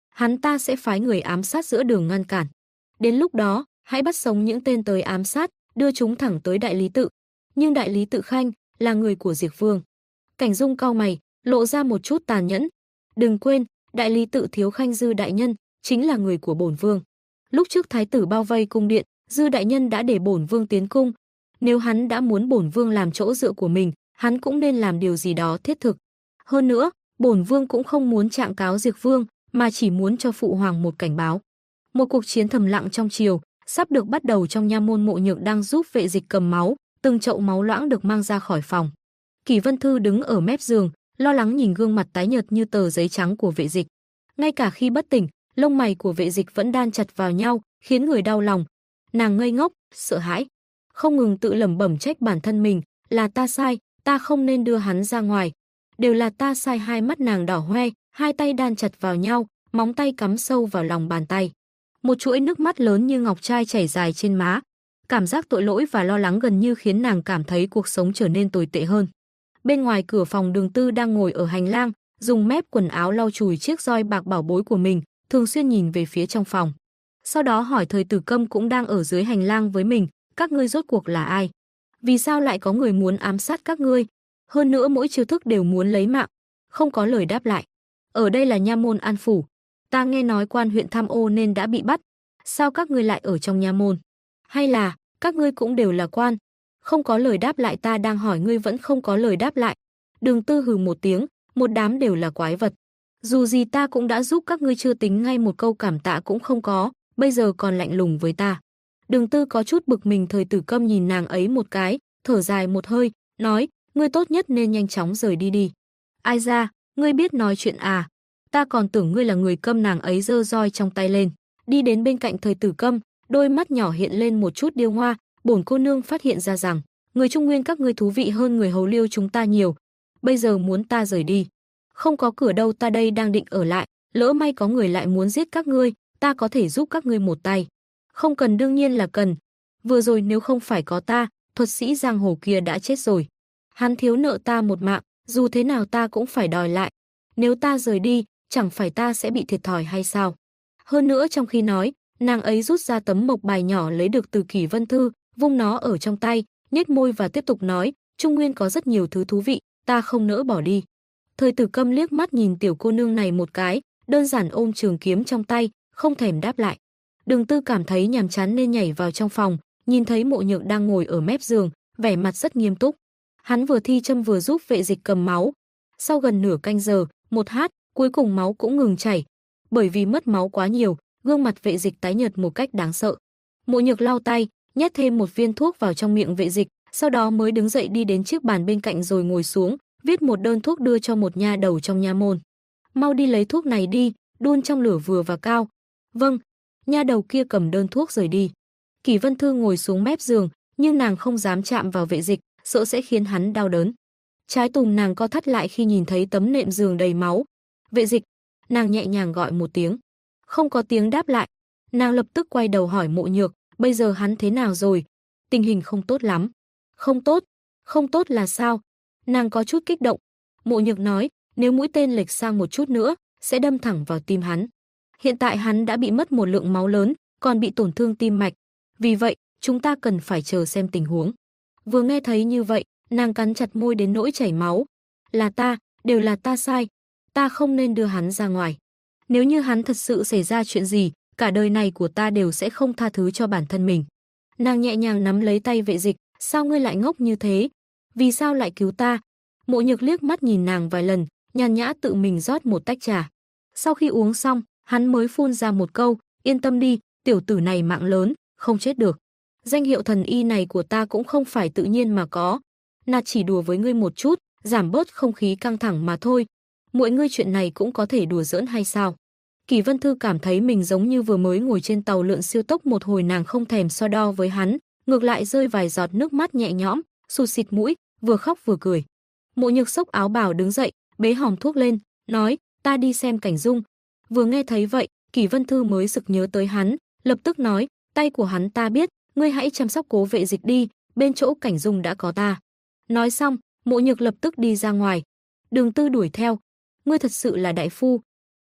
hắn ta sẽ phái người ám sát giữa đường ngăn cản. Đến lúc đó, hãy bắt sống những tên tới ám sát, đưa chúng thẳng tới đại lý tự. Nhưng đại lý tự khanh là người của Diệp Vương. Cảnh Dung cau mày, lộ ra một chút tàn nhẫn. Đừng quên, đại lý tự thiếu khanh Dư đại nhân chính là người của bổn vương. Lúc trước thái tử bao vây cung điện, Dư đại nhân đã để bổn vương tiến cung. Nếu hắn đã muốn bổn vương làm chỗ dựa của mình, hắn cũng nên làm điều gì đó thiết thực. Hơn nữa, bổn vương cũng không muốn trạng cáo Diệp Vương, mà chỉ muốn cho phụ hoàng một cảnh báo. Một cuộc chiến thầm lặng trong triều sắp được bắt đầu trong nha môn. Mộ Nhược đang giúp vệ dịch cầm máu, từng chậu máu loãng được mang ra khỏi phòng. Kỷ Vân Thư đứng ở mép giường, lo lắng nhìn gương mặt tái nhợt như tờ giấy trắng của vệ dịch. Ngay cả khi bất tỉnh, lông mày của vệ dịch vẫn đan chặt vào nhau, khiến người đau lòng. Nàng ngây ngốc, sợ hãi, không ngừng tự lẩm bẩm trách bản thân mình, là ta sai, ta không nên đưa hắn ra ngoài. Đều là ta sai. Hai mắt nàng đỏ hoe, hai tay đan chặt vào nhau, móng tay cắm sâu vào lòng bàn tay. Một chuỗi nước mắt lớn như ngọc trai chảy dài trên má. Cảm giác tội lỗi và lo lắng gần như khiến nàng cảm thấy cuộc sống trở nên tồi tệ hơn. Bên ngoài cửa phòng, Đường Tư đang ngồi ở hành lang, dùng mép quần áo lau chùi chiếc roi bạc bảo bối của mình, thường xuyên nhìn về phía trong phòng. Sau đó hỏi Thời Tử Câm cũng đang ở dưới hành lang với mình, các ngươi rốt cuộc là ai? Vì sao lại có người muốn ám sát các ngươi? Hơn nữa mỗi chiêu thức đều muốn lấy mạng. Không có lời đáp lại. Ở đây là nha môn An phủ. Ta nghe nói quan huyện tham ô nên đã bị bắt. Sao các ngươi lại ở trong nha môn? Hay là các ngươi cũng đều là quan? Không có lời đáp lại. Ta đang hỏi ngươi vẫn không có lời đáp lại. Đường Tư hừ một tiếng, một đám đều là quái vật. Dù gì ta cũng đã giúp các ngươi, chưa tính ngay một câu cảm tạ cũng không có, bây giờ còn lạnh lùng với ta. Đường Tư có chút bực mình. Thời Tử Câm nhìn nàng ấy một cái, thở dài một hơi, nói, ngươi tốt nhất nên nhanh chóng rời đi đi. Ai ra, ngươi biết nói chuyện à? Ta còn tưởng ngươi là người câm. Nàng ấy giơ roi trong tay lên, đi đến bên cạnh Thời Tử Câm, đôi mắt nhỏ hiện lên một chút điêu ngoa. Bổn cô nương phát hiện ra rằng người Trung Nguyên các ngươi thú vị hơn người Hầu Liêu chúng ta nhiều. Bây giờ muốn ta rời đi? Không có cửa đâu, ta đây đang định ở lại. Lỡ may có người lại muốn giết các ngươi, ta có thể giúp các ngươi một tay. Không cần, đương nhiên là cần. Vừa rồi nếu không phải có ta, thuật sĩ giang hồ kia đã chết rồi. Hắn thiếu nợ ta một mạng, dù thế nào ta cũng phải đòi lại. Nếu ta rời đi, chẳng phải ta sẽ bị thiệt thòi hay sao? Hơn nữa trong khi nói, nàng ấy rút ra tấm mộc bài nhỏ lấy được từ Kỷ Vân Thư, vung nó ở trong tay, nhếch môi và tiếp tục nói, Trung Nguyên có rất nhiều thứ thú vị, ta không nỡ bỏ đi. Thời Tử Câm liếc mắt nhìn tiểu cô nương này một cái, đơn giản ôm trường kiếm trong tay, không thèm đáp lại. Đường Tư cảm thấy nhàm chán nên nhảy vào trong phòng, nhìn thấy Mộ Nhược đang ngồi ở mép giường, vẻ mặt rất nghiêm túc. Hắn vừa thi châm vừa giúp vệ dịch cầm máu. Sau gần nửa canh giờ, một hát, cuối cùng máu cũng ngừng chảy. Bởi vì mất máu quá nhiều, gương mặt vệ dịch tái nhợt một cách đáng sợ. Mộ Nhược lau tay, nhét thêm một viên thuốc vào trong miệng vệ dịch, sau đó mới đứng dậy đi đến chiếc bàn bên cạnh rồi ngồi xuống, viết một đơn thuốc đưa cho một nha đầu trong nha môn. Mau đi lấy thuốc này đi, đun trong lửa vừa và cao. Vâng. Nha đầu kia cầm đơn thuốc rời đi. Kỷ Vân Thư ngồi xuống mép giường, nhưng nàng không dám chạm vào vệ dịch, sợ sẽ khiến hắn đau đớn. Trái tùng nàng co thắt lại khi nhìn thấy tấm nệm giường đầy máu. Vệ dịch, nàng nhẹ nhàng gọi một tiếng. Không có tiếng đáp lại. Nàng lập tức quay đầu hỏi Mộ Nhược, bây giờ hắn thế nào rồi? Tình hình không tốt lắm. Không tốt? Không tốt là sao? Nàng có chút kích động. Mộ Nhược nói, nếu mũi tên lệch sang một chút nữa, sẽ đâm thẳng vào tim hắn. Hiện tại hắn đã bị mất một lượng máu lớn, còn bị tổn thương tim mạch. Vì vậy, chúng ta cần phải chờ xem tình huống. Vừa nghe thấy như vậy, nàng cắn chặt môi đến nỗi chảy máu. Là ta, đều là ta sai. Ta không nên đưa hắn ra ngoài. Nếu như hắn thật sự xảy ra chuyện gì, cả đời này của ta đều sẽ không tha thứ cho bản thân mình. Nàng nhẹ nhàng nắm lấy tay vệ dịch, sao ngươi lại ngốc như thế? Vì sao lại cứu ta? Mộ Nhược liếc mắt nhìn nàng vài lần, nhàn nhã tự mình rót một tách trà. Sau khi uống xong, hắn mới phun ra một câu, yên tâm đi, tiểu tử này mạng lớn, không chết được. Danh hiệu thần y này của ta cũng không phải tự nhiên mà có. Nạt chỉ đùa với ngươi một chút, giảm bớt không khí căng thẳng mà thôi. Muội ngươi chuyện này cũng có thể đùa giỡn hay sao? Kỷ Vân Thư cảm thấy mình giống như vừa mới ngồi trên tàu lượn siêu tốc một hồi, nàng không thèm so đo với hắn, ngược lại rơi vài giọt nước mắt nhẹ nhõm, sụt xịt mũi, vừa khóc vừa cười. Mộ Nhược xốc áo bào đứng dậy, bế hòm thuốc lên, nói, ta đi xem Cảnh Dung. Vừa nghe thấy vậy, Kỷ Vân Thư mới sực nhớ tới hắn, lập tức nói, tay của hắn ta biết, ngươi hãy chăm sóc Cố Vệ Dịch đi, bên chỗ Cảnh Dung đã có ta. Nói xong, Mộ Nhược lập tức đi ra ngoài. Đường Tư đuổi theo, ngươi thật sự là đại phu.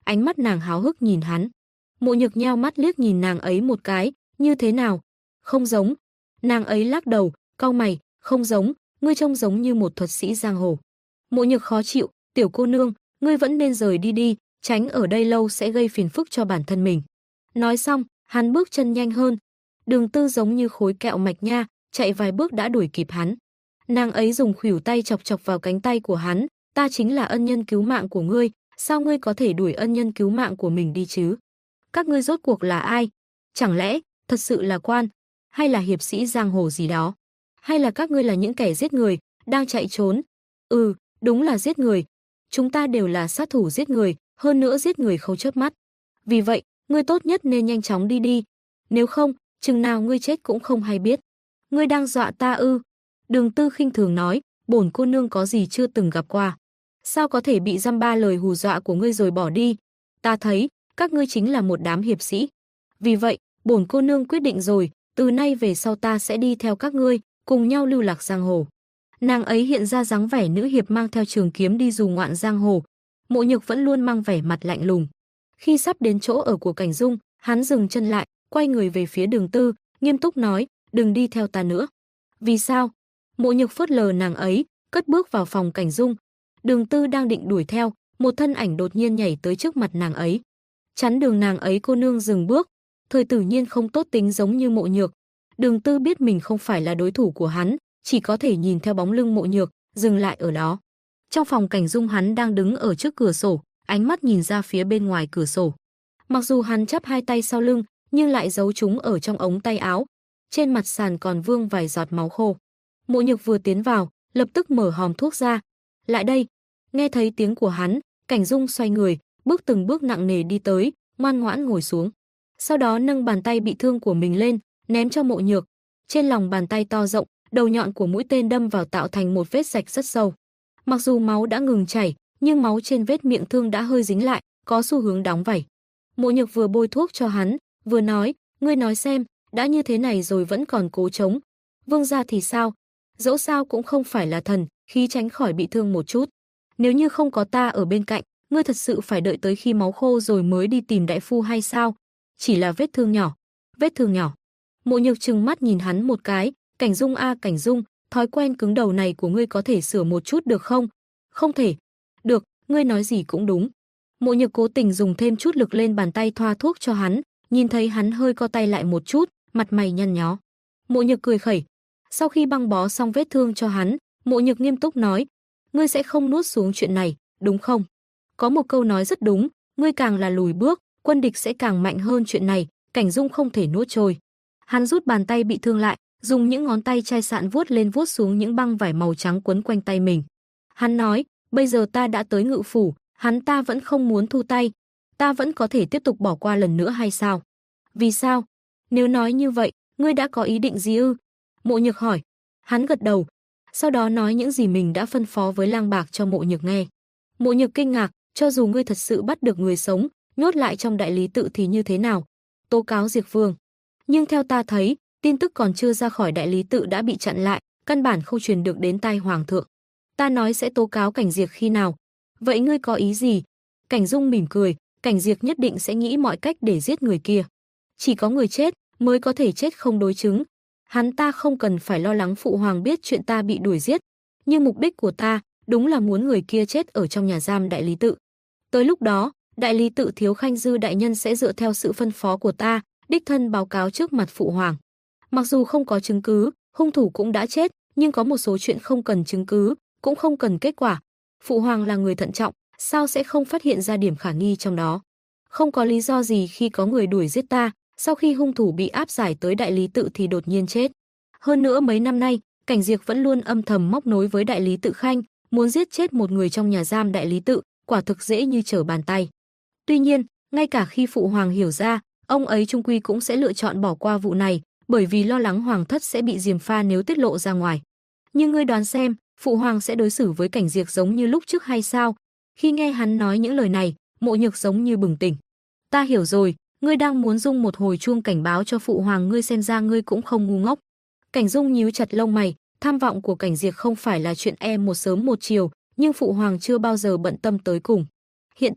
ánh mắt nàng háo hức nhìn hắn. Mộ Nhược nheo mắt liếc nhìn nàng ấy một cái, như thế nào? Không giống. Nàng ấy lắc đầu, cau mày, không giống, ngươi trông giống như một thuật sĩ giang hồ. Mộ Nhược khó chịu, tiểu cô nương, ngươi vẫn nên rời đi đi, tránh ở đây lâu sẽ gây phiền phức cho bản thân mình. Nói xong, hắn bước chân nhanh hơn. Đường Tư giống như khối kẹo mạch nha, chạy vài bước đã đuổi kịp hắn. Nàng ấy dùng khuỷu tay chọc chọc vào cánh tay của hắn, ta chính là ân nhân cứu mạng của ngươi, sao ngươi có thể đuổi ân nhân cứu mạng của mình đi chứ? Các ngươi rốt cuộc là ai? Chẳng lẽ thật sự là quan, hay là hiệp sĩ giang hồ gì đó? Hay là các ngươi là những kẻ giết người, đang chạy trốn? Ừ, đúng là giết người. Chúng ta đều là sát thủ giết người, hơn nữa giết người không chớp mắt. Vì vậy, ngươi tốt nhất nên nhanh chóng đi đi. Nếu không, chừng nào ngươi chết cũng không hay biết. Ngươi đang dọa ta ư? Đường Tư khinh thường nói, bổn cô nương có gì chưa từng gặp qua. Sao có thể bị dăm ba lời hù dọa của ngươi rồi bỏ đi? Ta thấy, các ngươi chính là một đám hiệp sĩ. Vì vậy, bổn cô nương quyết định rồi, từ nay về sau ta sẽ đi theo các ngươi, cùng nhau lưu lạc giang hồ. Nàng ấy hiện ra dáng vẻ nữ hiệp mang theo trường kiếm đi dù ngoạn giang hồ. Mộ Nhược vẫn luôn mang vẻ mặt lạnh lùng. Khi sắp đến chỗ ở của Cảnh Dung, hắn dừng chân lại, quay người về phía Đường Tư, nghiêm túc nói, đừng đi theo ta nữa. Vì sao? Mộ Nhược phớt lờ nàng ấy, cất bước vào phòng Cảnh Dung. Đường Tư đang định đuổi theo, một thân ảnh đột nhiên nhảy tới trước mặt nàng ấy. Chắn đường nàng ấy. Cô nương dừng bước. Thời Tử Nhiên không tốt tính giống như Mộ Nhược. Đường Tư biết mình không phải là đối thủ của hắn, chỉ có thể nhìn theo bóng lưng Mộ Nhược, dừng lại ở đó. Trong phòng Cảnh Dung hắn đang đứng ở trước cửa sổ, ánh mắt nhìn ra phía bên ngoài cửa sổ. Mặc dù hắn chắp hai tay sau lưng, nhưng lại giấu chúng ở trong ống tay áo. Trên mặt sàn còn vương vài giọt máu khô. Mộ Nhược vừa tiến vào, lập tức mở hòm thuốc ra. Lại đây. Nghe thấy tiếng của hắn, Cảnh Dung xoay người, bước từng bước nặng nề đi tới, ngoan ngoãn ngồi xuống. Sau đó nâng bàn tay bị thương của mình lên, ném cho Mộ Nhược. Trên lòng bàn tay to rộng, đầu nhọn của mũi tên đâm vào tạo thành một vết rạch rất sâu. Mặc dù máu đã ngừng chảy, nhưng máu trên vết miệng thương đã hơi dính lại, có xu hướng đóng vảy. Mộ Nhược vừa bôi thuốc cho hắn, vừa nói, ngươi nói xem, đã như thế này rồi vẫn còn cố chống. Vương gia thì sao? Dẫu sao cũng không phải là thần, khí tránh khỏi bị thương một chút. Nếu như không có ta ở bên cạnh, ngươi thật sự phải đợi tới khi máu khô rồi mới đi tìm đại phu hay sao? Chỉ là vết thương nhỏ. Vết thương nhỏ. Mộ Nhược trừng mắt nhìn hắn một cái, Cảnh Dung a Cảnh Dung, thói quen cứng đầu này của ngươi có thể sửa một chút được không? Không thể. Được, ngươi nói gì cũng đúng. Mộ Nhược cố tình dùng thêm chút lực lên bàn tay thoa thuốc cho hắn, nhìn thấy hắn hơi co tay lại một chút, mặt mày nhăn nhó. Mộ Nhược cười khẩy. Sau khi băng bó xong vết thương cho hắn, Mộ Nhược nghiêm túc nói, ngươi sẽ không nuốt xuống chuyện này, đúng không? Có một câu nói rất đúng, ngươi càng là lùi bước, quân địch sẽ càng mạnh hơn, chuyện này, Cảnh Dung không thể nuốt trôi. Hắn rút bàn tay bị thương lại, dùng những ngón tay chai sạn vuốt lên vuốt xuống những băng vải màu trắng quấn quanh tay mình. Hắn nói, bây giờ ta đã tới Ngự phủ, hắn ta vẫn không muốn thu tay, ta vẫn có thể tiếp tục bỏ qua lần nữa hay sao? Vì sao? Nếu nói như vậy, ngươi đã có ý định gì ư? Mộ Nhược hỏi. Hắn gật đầu, sau đó nói những gì mình đã phân phó với Lang Bạc cho Mộ Nhược nghe. Mộ Nhược kinh ngạc, cho dù ngươi thật sự bắt được người sống, nhốt lại trong đại lý tự thì như thế nào? Tố cáo Diệp Vương. Nhưng theo ta thấy, tin tức còn chưa ra khỏi đại lý tự đã bị chặn lại, căn bản không truyền được đến tai hoàng thượng. Ta nói sẽ tố cáo Cảnh Diệp khi nào? Vậy ngươi có ý gì? Cảnh Dung mỉm cười, Cảnh Diệp nhất định sẽ nghĩ mọi cách để giết người kia. Chỉ có người chết mới có thể chết không đối chứng. Hắn ta không cần phải lo lắng phụ hoàng biết chuyện ta bị đuổi giết, nhưng mục đích của ta đúng là muốn người kia chết ở trong nhà giam đại lý tự. Tới lúc đó, đại lý tự thiếu Khanh Dư đại nhân sẽ dựa theo sự phân phó của ta, đích thân báo cáo trước mặt phụ hoàng. Mặc dù không có chứng cứ, hung thủ cũng đã chết, nhưng có một số chuyện không cần chứng cứ, cũng không cần kết quả. Phụ hoàng là người thận trọng, sao sẽ không phát hiện ra điểm khả nghi trong đó? Không có lý do gì khi có người đuổi giết ta, sau khi hung thủ bị áp giải tới đại lý tự thì đột nhiên chết. Hơn nữa mấy năm nay, Cảnh Diệp vẫn luôn âm thầm móc nối với đại lý tự Khanh, muốn giết chết một người trong nhà giam đại lý tự, quả thực dễ như trở bàn tay. Tuy nhiên, ngay cả khi phụ hoàng hiểu ra, ông ấy chung quy cũng sẽ lựa chọn bỏ qua vụ này, bởi vì lo lắng hoàng thất sẽ bị gièm pha nếu tiết lộ ra ngoài. Nhưng ngươi đoán xem, phụ hoàng sẽ đối xử với Cảnh Diệp giống như lúc trước hay sao? Khi nghe hắn nói những lời này, Mộ Nhược giống như bừng tỉnh. Ta hiểu rồi, ngươi đang muốn rung một hồi chuông cảnh báo cho phụ hoàng, ngươi xem ra ngươi cũng không ngu ngốc. Cảnh Dung nhíu chặt lông mày, tham vọng của Cảnh Diệp không phải là chuyện một sớm một chiều, nhưng phụ hoàng chưa bao giờ bận tâm tới cùng. Hiện tại,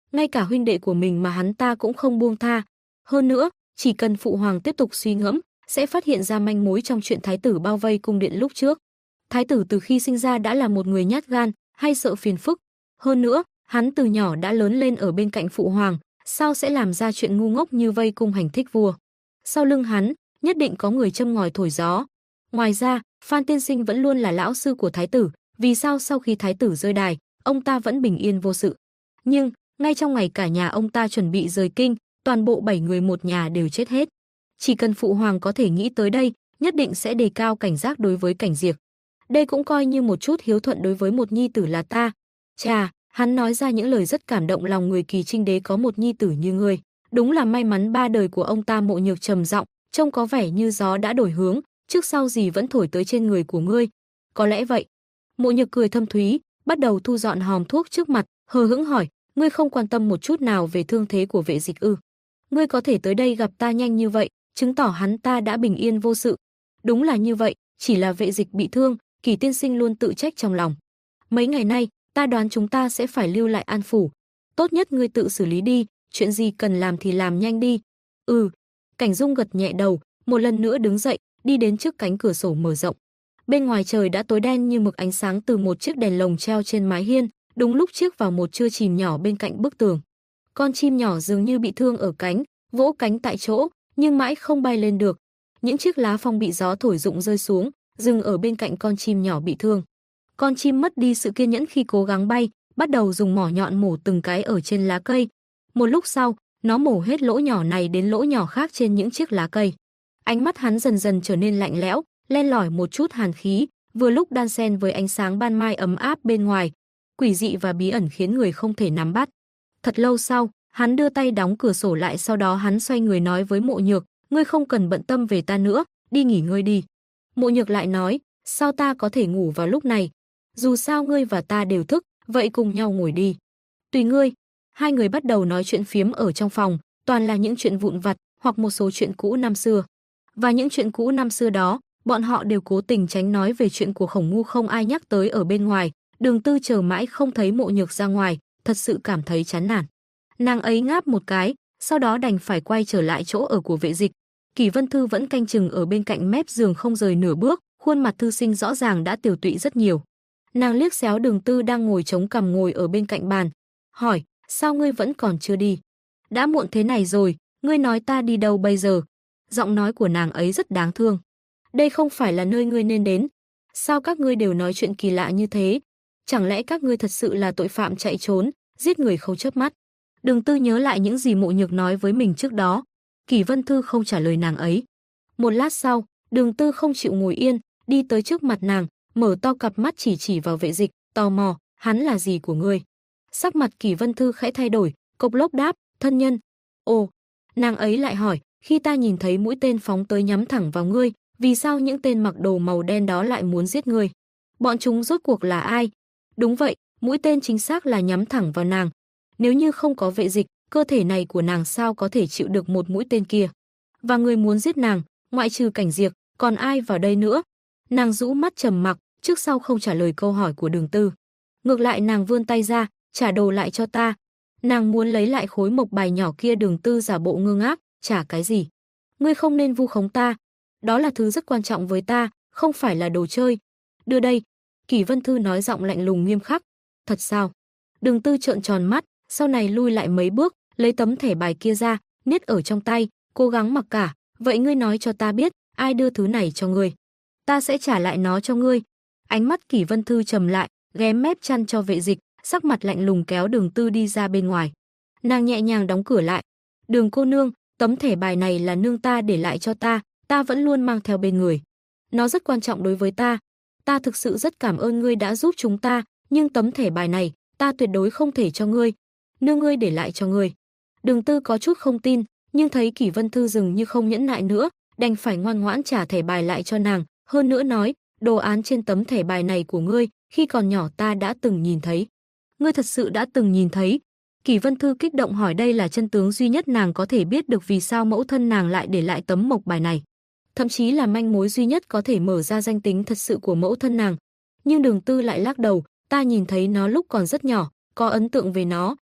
ngay cả huynh đệ của mình mà hắn ta cũng không buông tha. Hơn nữa, chỉ cần phụ hoàng tiếp tục suy ngẫm, sẽ phát hiện ra manh mối trong chuyện thái tử bao vây cung điện lúc trước. Thái tử từ khi sinh ra đã là một người nhát gan, hay sợ phiền phức. Hơn nữa, hắn từ nhỏ đã lớn lên ở bên cạnh phụ hoàng, sao sẽ làm ra chuyện ngu ngốc như vây cung hành thích vua. Sau lưng hắn, nhất định có người châm ngòi thổi gió. Ngoài ra, Phan tiên sinh vẫn luôn là lão sư của thái tử, vì sao sau khi thái tử rơi đài, ông ta vẫn bình yên vô sự. Nhưng, ngay trong ngày cả nhà ông ta chuẩn bị rời kinh, toàn bộ 7 người một nhà đều chết hết. Chỉ cần phụ hoàng có thể nghĩ tới đây, nhất định sẽ đề cao cảnh giác đối với Cảnh Diệp. Đây cũng coi như một chút hiếu thuận đối với một nhi tử là ta. Chà, hắn nói ra những lời rất cảm động lòng người. Kỳ Trinh đế có một nhi tử như ngươi, đúng là may mắn ba đời của ông ta. Mộ Nhược trầm giọng, trông có vẻ như gió đã đổi hướng, trước sau gì vẫn thổi tới trên người của ngươi. Có lẽ vậy. Mộ Nhược cười thâm thúy, bắt đầu thu dọn hòm thuốc trước mặt, hờ hững hỏi, ngươi không quan tâm một chút nào về thương thế của Vệ Dịch ư? Ngươi có thể tới đây gặp ta nhanh như vậy, chứng tỏ hắn ta đã bình yên vô sự. Đúng là như vậy, chỉ là Vệ Dịch bị thương. Kỳ tiên sinh luôn tự trách trong lòng. Mấy ngày nay, ta đoán chúng ta sẽ phải lưu lại An phủ. Tốt nhất ngươi tự xử lý đi, chuyện gì cần làm thì làm nhanh đi. Ừ. Cảnh Dung gật nhẹ đầu, một lần nữa đứng dậy, đi đến trước cánh cửa sổ mở rộng. Bên ngoài trời đã tối đen như mực, ánh sáng từ một chiếc đèn lồng treo trên mái hiên, đúng lúc chiếc vào một trưa chìm nhỏ bên cạnh bức tường. Con chim nhỏ dường như bị thương ở cánh, vỗ cánh tại chỗ, nhưng mãi không bay lên được. Những chiếc lá phong bị gió thổi rụng rơi xuống, dừng ở bên cạnh con chim nhỏ bị thương. Con chim mất đi sự kiên nhẫn khi cố gắng bay, bắt đầu dùng mỏ nhọn mổ từng cái ở trên lá cây. Một lúc sau, nó mổ hết lỗ nhỏ này đến lỗ nhỏ khác trên những chiếc lá cây. Ánh mắt hắn dần dần trở nên lạnh lẽo, len lỏi một chút hàn khí, vừa lúc đan xen với ánh sáng ban mai ấm áp bên ngoài, quỷ dị và bí ẩn khiến người không thể nắm bắt. Thật lâu sau, hắn đưa tay đóng cửa sổ lại, sau đó hắn xoay người nói với Mộ Nhược, ngươi không cần bận tâm về ta nữa, đi nghỉ ngơi đi. Mộ Nhược lại nói, sao ta có thể ngủ vào lúc này? Dù sao ngươi và ta đều thức, vậy cùng nhau ngồi đi. Tùy ngươi. Hai người bắt đầu nói chuyện phiếm ở trong phòng, toàn là những chuyện vụn vặt hoặc một số chuyện cũ năm xưa. Và những chuyện cũ năm xưa đó, bọn họ đều cố tình tránh nói về chuyện của Khổng Ngu, không ai nhắc tới ở bên ngoài. Đường Tư chờ mãi không thấy Mộ Nhược ra ngoài, thật sự cảm thấy chán nản. Nàng ấy ngáp một cái, sau đó đành phải quay trở lại chỗ ở của Vệ Dịch. Kỷ Vân Thư vẫn canh chừng ở bên cạnh mép giường không rời nửa bước, khuôn mặt thư sinh rõ ràng đã tiều tụy rất nhiều. Nàng liếc xéo Đường Tư đang ngồi chống cằm ngồi ở bên cạnh bàn, hỏi, sao ngươi vẫn còn chưa đi? Đã muộn thế này rồi, ngươi nói ta đi đâu bây giờ? Giọng nói của nàng ấy rất đáng thương. Đây không phải là nơi ngươi nên đến. Sao các ngươi đều nói chuyện kỳ lạ như thế? Chẳng lẽ các ngươi thật sự là tội phạm chạy trốn, giết người không chớp mắt? Đường Tư nhớ lại những gì Mộ Nhược nói với mình trước đó. Kỷ Vân Thư không trả lời nàng ấy. Một lát sau, Đường Tư không chịu ngồi yên, đi tới trước mặt nàng, mở to cặp mắt chỉ vào Vệ Dịch, tò mò, hắn là gì của ngươi? Sắc mặt Kỷ Vân Thư khẽ thay đổi, cộc lốc đáp, thân nhân. Ồ, nàng ấy lại hỏi, khi ta nhìn thấy mũi tên phóng tới nhắm thẳng vào ngươi, vì sao những tên mặc đồ màu đen đó lại muốn giết ngươi? Bọn chúng rốt cuộc là ai? Đúng vậy, mũi tên chính xác là nhắm thẳng vào nàng. Nếu như không có Vệ Dịch, cơ thể này của nàng sao có thể chịu được một mũi tên kia? Và người muốn giết nàng, ngoại trừ Cảnh Diệp, còn ai vào đây nữa? Nàng rũ mắt trầm mặc, trước sau không trả lời câu hỏi của Đường Tư. Ngược lại nàng vươn tay ra, trả đồ lại cho ta. Nàng muốn lấy lại khối mộc bài nhỏ kia. Đường Tư giả bộ ngơ ngác, trả cái gì? Ngươi không nên vu khống ta. Đó là thứ rất quan trọng với ta, không phải là đồ chơi. Đưa đây. Kỷ Vân Thư nói giọng lạnh lùng nghiêm khắc. Thật sao? Đường Tư trợn tròn mắt, sau này lui lại mấy bước, lấy tấm thẻ bài kia ra, niết ở trong tay, cố gắng mặc cả. Vậy ngươi nói cho ta biết, ai đưa thứ này cho ngươi? Ta sẽ trả lại nó cho ngươi. Ánh mắt Kỷ Vân Thư trầm lại, ghé mép chăn cho Vệ Dịch, sắc mặt lạnh lùng kéo Đường Tư đi ra bên ngoài. Nàng nhẹ nhàng đóng cửa lại. Đường cô nương, tấm thẻ bài này là nương ta để lại cho ta, ta vẫn luôn mang theo bên người. Nó rất quan trọng đối với ta. Ta thực sự rất cảm ơn ngươi đã giúp chúng ta, nhưng tấm thẻ bài này, ta tuyệt đối không thể cho ngươi. Nương ngươi để lại cho ngươi. Đường Tư có chút không tin, nhưng thấy Kỷ Vân Thư dường như không nhẫn nại nữa, đành phải ngoan ngoãn trả thẻ bài lại cho nàng, hơn nữa nói, đồ án trên tấm thẻ bài này của ngươi, khi còn nhỏ ta đã từng nhìn thấy. Ngươi thật sự đã từng nhìn thấy? Kỷ Vân Thư kích động hỏi, đây là chân tướng duy nhất nàng có thể biết được vì sao mẫu thân nàng lại để lại tấm mộc bài này. Thậm chí là manh mối duy nhất có thể mở ra danh tính thật sự của mẫu thân nàng. Nhưng Đường Tư lại lắc đầu, ta nhìn thấy nó lúc còn rất nhỏ, có ấn tượng về nó,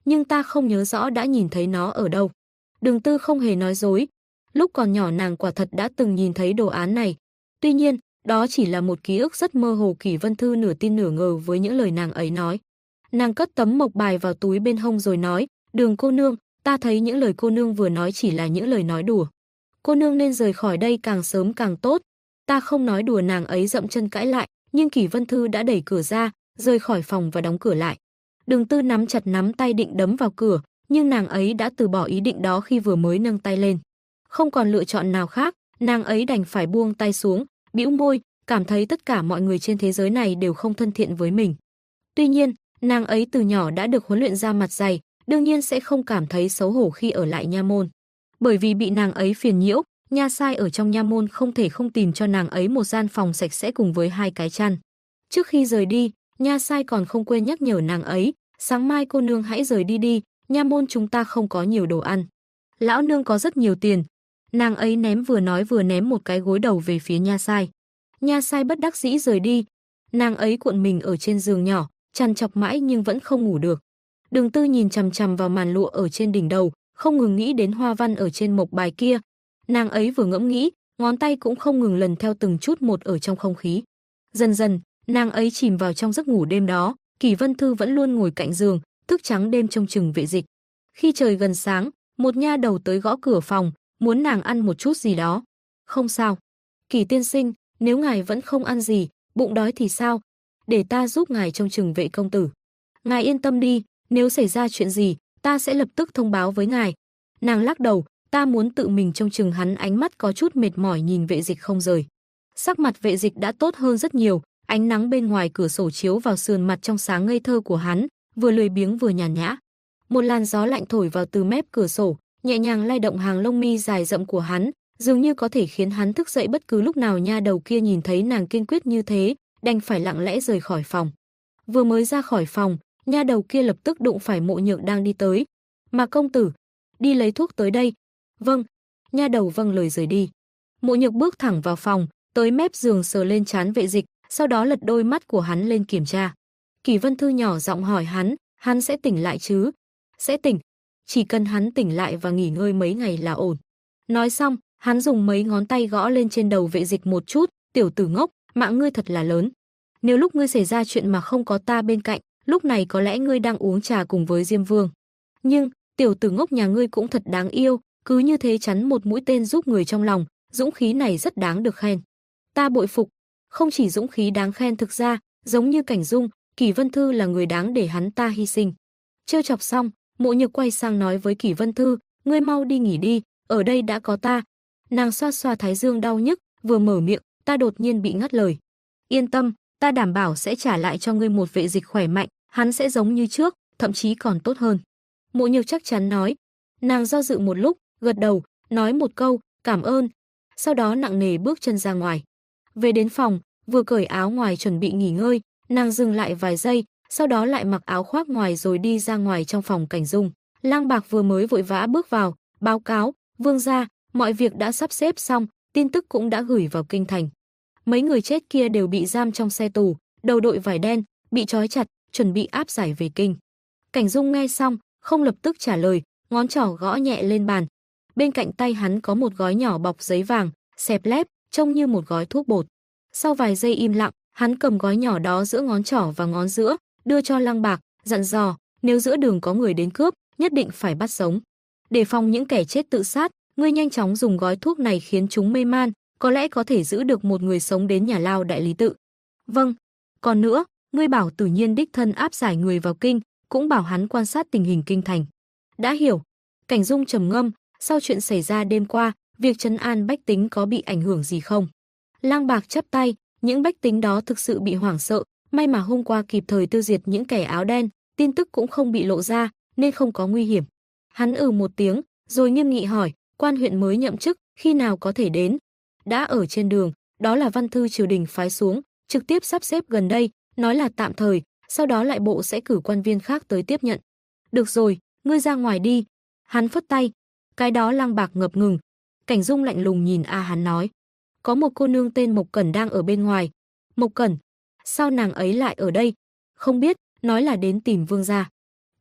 nhưng ta không nhớ rõ đã nhìn thấy nó ở đâu. Đường Tư không hề nói dối. Lúc còn nhỏ nàng quả thật đã từng nhìn thấy đồ án này. Tuy nhiên, đó chỉ là một ký ức rất mơ hồ. Kỷ Vân Thư nửa tin nửa ngờ với những lời nàng ấy nói. Nàng cất tấm mộc bài vào túi bên hông rồi nói, Đường cô nương, ta thấy những lời cô nương vừa nói chỉ là những lời nói đùa. Cô nương nên rời khỏi đây càng sớm càng tốt. Ta không nói đùa. Nàng ấy dậm chân cãi lại, nhưng Kỷ Vân Thư đã đẩy cửa ra, rời khỏi phòng và đóng cửa lại. Đường Tư nắm chặt nắm tay định đấm vào cửa, nhưng nàng ấy đã từ bỏ ý định đó khi vừa mới nâng tay lên. Không còn lựa chọn nào khác, nàng ấy đành phải buông tay xuống, bĩu môi, cảm thấy tất cả mọi người trên thế giới này đều không thân thiện với mình. Tuy nhiên, nàng ấy từ nhỏ đã được huấn luyện ra mặt dày, đương nhiên sẽ không cảm thấy xấu hổ khi ở lại nha môn. Bởi vì bị nàng ấy phiền nhiễu, nha sai ở trong nha môn không thể không tìm cho nàng ấy một gian phòng sạch sẽ cùng với 2 cái chăn. Trước khi rời đi, nha sai còn không quên nhắc nhở nàng ấy, sáng mai cô nương hãy rời đi đi, nha môn chúng ta không có nhiều đồ ăn. Lão nương có rất nhiều tiền. Nàng ấy vừa nói vừa ném một cái gối đầu về phía nha sai. Nha sai bất đắc dĩ rời đi. Nàng ấy cuộn mình ở trên giường nhỏ, trằn trọc mãi nhưng vẫn không ngủ được. Đường Tư nhìn chằm chằm vào màn lụa ở trên đỉnh đầu, không ngừng nghĩ đến hoa văn ở trên mộc bài kia. Nàng ấy vừa ngẫm nghĩ, ngón tay cũng không ngừng lần theo từng chút một ở trong không khí. Dần dần, nàng ấy chìm vào trong giấc ngủ đêm đó. Kỷ Vân Thư vẫn luôn ngồi cạnh giường, thức trắng đêm trông chừng vệ dịch. Khi trời gần sáng, một nha đầu tới gõ cửa phòng, muốn nàng ăn một chút gì đó. Không sao. Kỷ tiên sinh, nếu ngài vẫn không ăn gì, bụng đói thì sao? Để ta giúp ngài trông chừng vệ công tử. Ngài yên tâm đi, nếu xảy ra chuyện gì, ta sẽ lập tức thông báo với ngài. Nàng lắc đầu, ta muốn tự mình trông chừng hắn. Ánh mắt có chút mệt mỏi nhìn vệ dịch không rời. Sắc mặt vệ dịch đã tốt hơn rất nhiều, ánh nắng bên ngoài cửa sổ chiếu vào sườn mặt trong sáng ngây thơ của hắn, vừa lười biếng vừa nhàn nhã. Một làn gió lạnh thổi vào từ mép cửa sổ, nhẹ nhàng lay động hàng lông mi dài rậm của hắn, dường như có thể khiến hắn thức dậy bất cứ lúc nào. Nha đầu kia nhìn thấy nàng kiên quyết như thế, đành phải lặng lẽ rời khỏi phòng. Vừa mới ra khỏi phòng, nha đầu kia lập tức đụng phải Mộ Nhược đang đi tới. Mà công tử, đi lấy thuốc tới đây. Vâng. Nha đầu vâng lời rời đi. Mộ Nhược bước thẳng vào phòng, tới mép giường sờ lên trán vệ dịch, sau đó lật đôi mắt của hắn lên kiểm tra. Kỷ Vân Thư nhỏ giọng hỏi hắn sẽ tỉnh lại chứ? Sẽ tỉnh. Chỉ cần hắn tỉnh lại và nghỉ ngơi mấy ngày là ổn. Nói xong, hắn dùng mấy ngón tay gõ lên trên đầu vệ dịch một chút. Tiểu tử ngốc, mạng ngươi thật là lớn. Nếu lúc ngươi xảy ra chuyện mà không có ta bên cạnh, lúc này có lẽ ngươi đang uống trà cùng với Diêm Vương. Nhưng, tiểu tử ngốc nhà ngươi cũng thật đáng yêu, cứ như thế chắn một mũi tên giúp người trong lòng, dũng khí này rất đáng được khen. Ta bội phục. Không chỉ dũng khí đáng khen, thực ra, giống như Cảnh Dung, Kỷ Vân Thư là người đáng để hắn ta hy sinh. Trêu chọc xong, Mộ Nhược quay sang nói với Kỷ Vân Thư, ngươi mau đi nghỉ đi, ở đây đã có ta. Nàng xoa xoa thái dương đau nhức, vừa mở miệng, ta đột nhiên bị ngắt lời. Yên tâm, ta đảm bảo sẽ trả lại cho ngươi một vệ dịch khỏe mạnh, hắn sẽ giống như trước, thậm chí còn tốt hơn. Mộ Nhược chắc chắn nói. Nàng do dự một lúc, gật đầu, nói một câu, cảm ơn. Sau đó nặng nề bước chân ra ngoài. Về đến phòng, vừa cởi áo ngoài chuẩn bị nghỉ ngơi, nàng dừng lại vài giây, sau đó lại mặc áo khoác ngoài rồi đi ra ngoài. Trong phòng Cảnh Dung, Lang Bạc vừa mới vội vã bước vào, báo cáo, vương gia, mọi việc đã sắp xếp xong, tin tức cũng đã gửi vào kinh thành. Mấy người chết kia đều bị giam trong xe tù, đầu đội vải đen, bị trói chặt, chuẩn bị áp giải về kinh. Cảnh Dung nghe xong, không lập tức trả lời, ngón trỏ gõ nhẹ lên bàn. Bên cạnh tay hắn có một gói nhỏ bọc giấy vàng, xẹp lép, trông như một gói thuốc bột. Sau vài giây im lặng, hắn cầm gói nhỏ đó giữa ngón trỏ và ngón giữa, đưa cho Lăng Bạc, dặn dò, nếu giữa đường có người đến cướp, nhất định phải bắt sống. Để phòng những kẻ chết tự sát, ngươi nhanh chóng dùng gói thuốc này khiến chúng mê man, có lẽ có thể giữ được một người sống đến nhà lao đại lý tự. Vâng. Còn nữa, ngươi bảo Tử Nhiên đích thân áp giải người vào kinh, cũng bảo hắn quan sát tình hình kinh thành. Đã hiểu. Cảnh Dung trầm ngâm, sau chuyện xảy ra đêm qua, việc trấn an bách tính có bị ảnh hưởng gì không? Lang Bạc chắp tay, những bách tính đó thực sự bị hoảng sợ, may mà hôm qua kịp thời tiêu diệt những kẻ áo đen, tin tức cũng không bị lộ ra, nên không có nguy hiểm. Hắn một tiếng, rồi nghiêm nghị hỏi, quan huyện mới nhậm chức, khi nào có thể đến? Đã ở trên đường, đó là văn thư triều đình phái xuống, trực tiếp sắp xếp gần đây, nói là tạm thời, sau đó lại bộ sẽ cử quan viên khác tới tiếp nhận. Được rồi, ngươi ra ngoài đi. Hắn phất tay. Cái đó Lang Bạc ngập ngừng. Cảnh Dung lạnh lùng nhìn hắn nói. Có một cô nương tên Mộc Cẩn đang ở bên ngoài. Mộc Cẩn? Sao nàng ấy lại ở đây? Không biết, nói là đến tìm vương gia.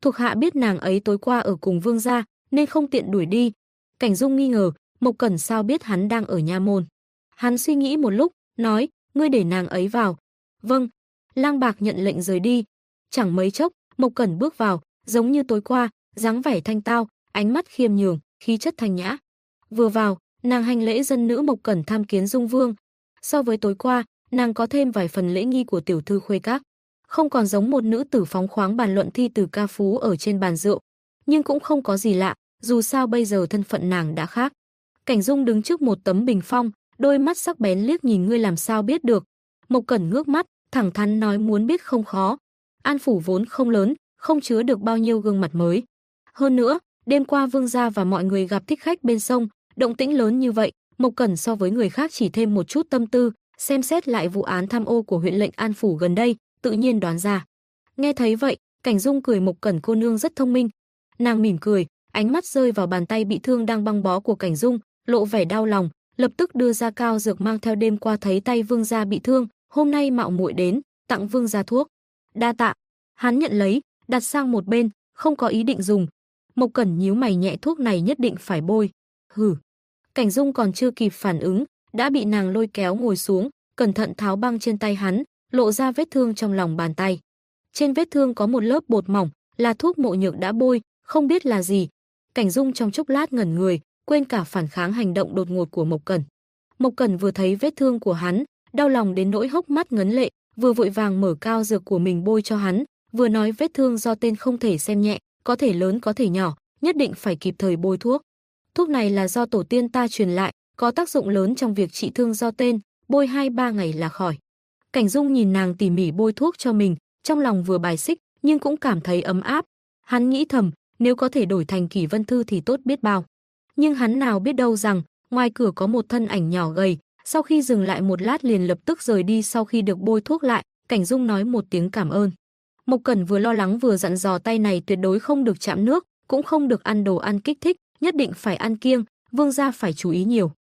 Thuộc hạ biết nàng ấy tối qua ở cùng vương gia nên không tiện đuổi đi. Cảnh Dung nghi ngờ, Mộc Cẩn sao biết hắn đang ở nha môn. Hắn suy nghĩ một lúc, nói, ngươi để nàng ấy vào. Vâng. Lang Bạc nhận lệnh rời đi. Chẳng mấy chốc, Mộc Cẩn bước vào, giống như tối qua, dáng vẻ thanh tao, ánh mắt khiêm nhường, khí chất thanh nhã. Vừa vào, nàng hành lễ dân nữ Mộc Cẩn tham kiến Dung Vương. So với tối qua, nàng có thêm vài phần lễ nghi của tiểu thư khuê các, không còn giống một nữ tử phóng khoáng bàn luận thi từ ca phú ở trên bàn rượu, nhưng cũng không có gì lạ, dù sao bây giờ thân phận nàng đã khác. Cảnh Dung đứng trước một tấm bình phong, đôi mắt sắc bén liếc nhìn, ngươi làm sao biết được? Mộc Cẩn ngước mắt, thẳng thắn nói, muốn biết không khó. An phủ vốn không lớn, không chứa được bao nhiêu gương mặt mới. Hơn nữa, đêm qua vương gia và mọi người gặp thích khách bên sông, động tĩnh lớn như vậy, Mộc Cẩn so với người khác chỉ thêm một chút tâm tư, xem xét lại vụ án tham ô của huyện lệnh An phủ gần đây, tự nhiên đoán ra. Nghe thấy vậy, Cảnh Dung cười, Mộc Cẩn cô nương rất thông minh. Nàng mỉm cười, ánh mắt rơi vào bàn tay bị thương đang băng bó của Cảnh Dung, lộ vẻ đau lòng, lập tức đưa ra cao dược mang theo, đêm qua thấy tay vương gia bị thương, hôm nay mạo muội đến, tặng vương gia thuốc. Đa tạ. Hắn nhận lấy, đặt sang một bên, không có ý định dùng. Mộc Cẩn nhíu mày nhẹ, thuốc này nhất định phải bôi. Hừ. Cảnh Dung còn chưa kịp phản ứng, đã bị nàng lôi kéo ngồi xuống, cẩn thận tháo băng trên tay hắn, lộ ra vết thương trong lòng bàn tay. Trên vết thương có một lớp bột mỏng, là thuốc Mộ Nhược đã bôi, không biết là gì. Cảnh Dung trong chốc lát ngẩn người, quên cả phản kháng hành động đột ngột của Mộc Cẩn. Mộc Cẩn vừa thấy vết thương của hắn, đau lòng đến nỗi hốc mắt ngấn lệ, vừa vội vàng mở cao dược của mình bôi cho hắn, vừa nói, vết thương do tên không thể xem nhẹ, có thể lớn có thể nhỏ, nhất định phải kịp thời bôi thuốc. Thuốc này là do tổ tiên ta truyền lại, có tác dụng lớn trong việc trị thương do tên, bôi 2-3 ngày là khỏi. Cảnh Dung nhìn nàng tỉ mỉ bôi thuốc cho mình, trong lòng vừa bài xích nhưng cũng cảm thấy ấm áp. Hắn nghĩ thầm, nếu có thể đổi thành Kỷ Vân Thư thì tốt biết bao. Nhưng hắn nào biết đâu rằng, ngoài cửa có một thân ảnh nhỏ gầy, sau khi dừng lại một lát liền lập tức rời đi. Sau khi được bôi thuốc lại, Cảnh Dung nói một tiếng cảm ơn. Mộc Cẩn vừa lo lắng vừa dặn dò, tay này tuyệt đối không được chạm nước, cũng không được ăn đồ ăn kích thích, nhất định phải ăn kiêng, vương gia phải chú ý nhiều.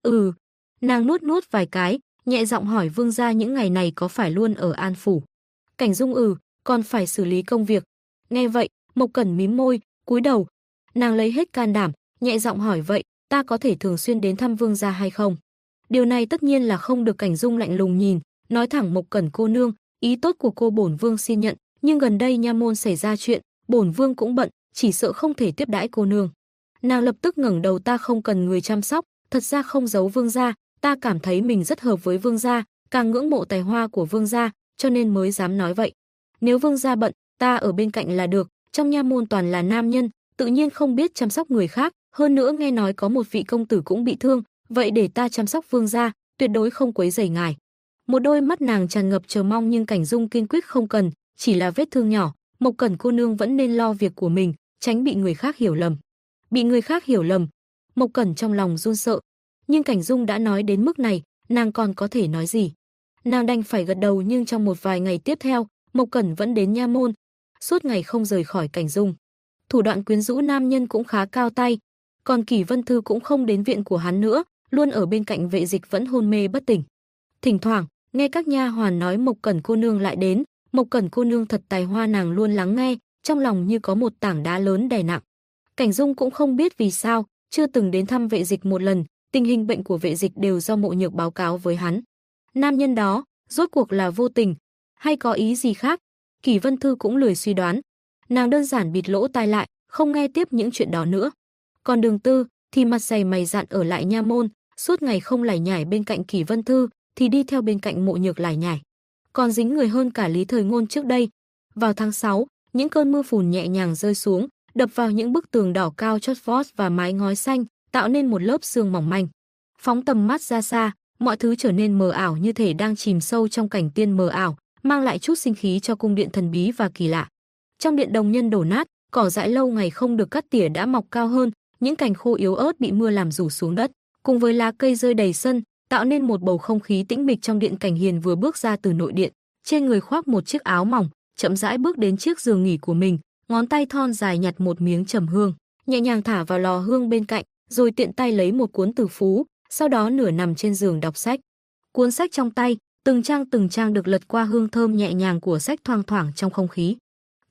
Nàng nuốt nuốt vài cái, nhẹ giọng hỏi, vương gia những ngày này có phải luôn ở An phủ? Cảnh Dung còn phải xử lý công việc. Nghe vậy, Mộc Cẩn mím môi, cúi đầu. Nàng lấy hết can đảm, nhẹ giọng hỏi, vậy ta có thể thường xuyên đến thăm vương gia hay không? Điều này tất nhiên là không được. Cảnh Dung lạnh lùng nhìn, nói thẳng, Mộc Cẩn cô nương, ý tốt của cô bổn vương xin nhận, nhưng gần đây nha môn xảy ra chuyện, bổn vương cũng bận, chỉ sợ không thể tiếp đãi cô nương. Nàng lập tức ngẩng đầu, ta không cần người chăm sóc, thật ra không giấu vương gia, ta cảm thấy mình rất hợp với vương gia, càng ngưỡng mộ tài hoa của vương gia, cho nên mới dám nói vậy. Nếu vương gia bận, ta ở bên cạnh là được, trong nha môn toàn là nam nhân, tự nhiên không biết chăm sóc người khác, hơn nữa nghe nói có một vị công tử cũng bị thương, vậy để ta chăm sóc vương gia, tuyệt đối không quấy rầy ngài. Một đôi mắt nàng tràn ngập chờ mong, nhưng Cảnh Dung kiên quyết không cần, chỉ là vết thương nhỏ, Mộc Cẩn cô nương vẫn nên lo việc của mình, tránh bị người khác hiểu lầm. Bị người khác hiểu lầm? Mộc Cẩn trong lòng run sợ, nhưng Cảnh Dung đã nói đến mức này, nàng còn có thể nói gì? Nàng đành phải gật đầu. Nhưng trong một vài ngày tiếp theo, Mộc Cẩn vẫn đến nha môn, suốt ngày không rời khỏi Cảnh Dung. Thủ đoạn quyến rũ nam nhân cũng khá cao tay, còn Kỷ Vân Thư cũng không đến viện của hắn nữa, luôn ở bên cạnh Vệ Dịch vẫn hôn mê bất tỉnh. Thỉnh thoảng nghe các nha hoàn nói Mộc Cẩn cô nương lại đến, Mộc Cẩn cô nương thật tài hoa, nàng luôn lắng nghe, trong lòng như có một tảng đá lớn đè nặng. Cảnh Dung cũng không biết vì sao, chưa từng đến thăm Vệ Dịch một lần, tình hình bệnh của Vệ Dịch đều do Mộ Nhược báo cáo với hắn. Nam nhân đó, rốt cuộc là vô tình, hay có ý gì khác? Kỷ Vân Thư cũng lười suy đoán, nàng đơn giản bịt lỗ tai lại, không nghe tiếp những chuyện đó nữa. Còn Đường Tư thì mặt dày mày dạn ở lại nha môn, suốt ngày không lải nhải bên cạnh Kỷ Vân Thư, thì đi theo bên cạnh Mộ Nhược lải nhải. Còn dính người hơn cả Lý Thời Ngôn trước đây. Vào tháng 6, những cơn mưa phùn nhẹ nhàng rơi xuống, đập vào những bức tường đỏ cao chót vót và mái ngói xanh, tạo nên một lớp sương mỏng manh. Phóng tầm mắt ra xa, mọi thứ trở nên mờ ảo, như thể đang chìm sâu trong cảnh tiên mờ ảo, mang lại chút sinh khí cho cung điện thần bí và kỳ lạ. Trong điện đồng nhân đổ nát, cỏ dại lâu ngày không được cắt tỉa đã mọc cao hơn, những cành khô yếu ớt bị mưa làm rủ xuống đất, cùng với lá cây rơi đầy sân, tạo nên một bầu không khí tĩnh mịch trong điện. Cảnh Hiền vừa bước ra từ nội điện, trên người khoác một chiếc áo mỏng, chậm rãi bước đến chiếc giường nghỉ của mình, ngón tay thon dài nhặt một miếng trầm hương, nhẹ nhàng thả vào lò hương bên cạnh, rồi tiện tay lấy một cuốn từ phú, sau đó nửa nằm trên giường đọc sách. Cuốn sách trong tay, từng trang được lật qua, hương thơm nhẹ nhàng của sách thoang thoảng trong không khí.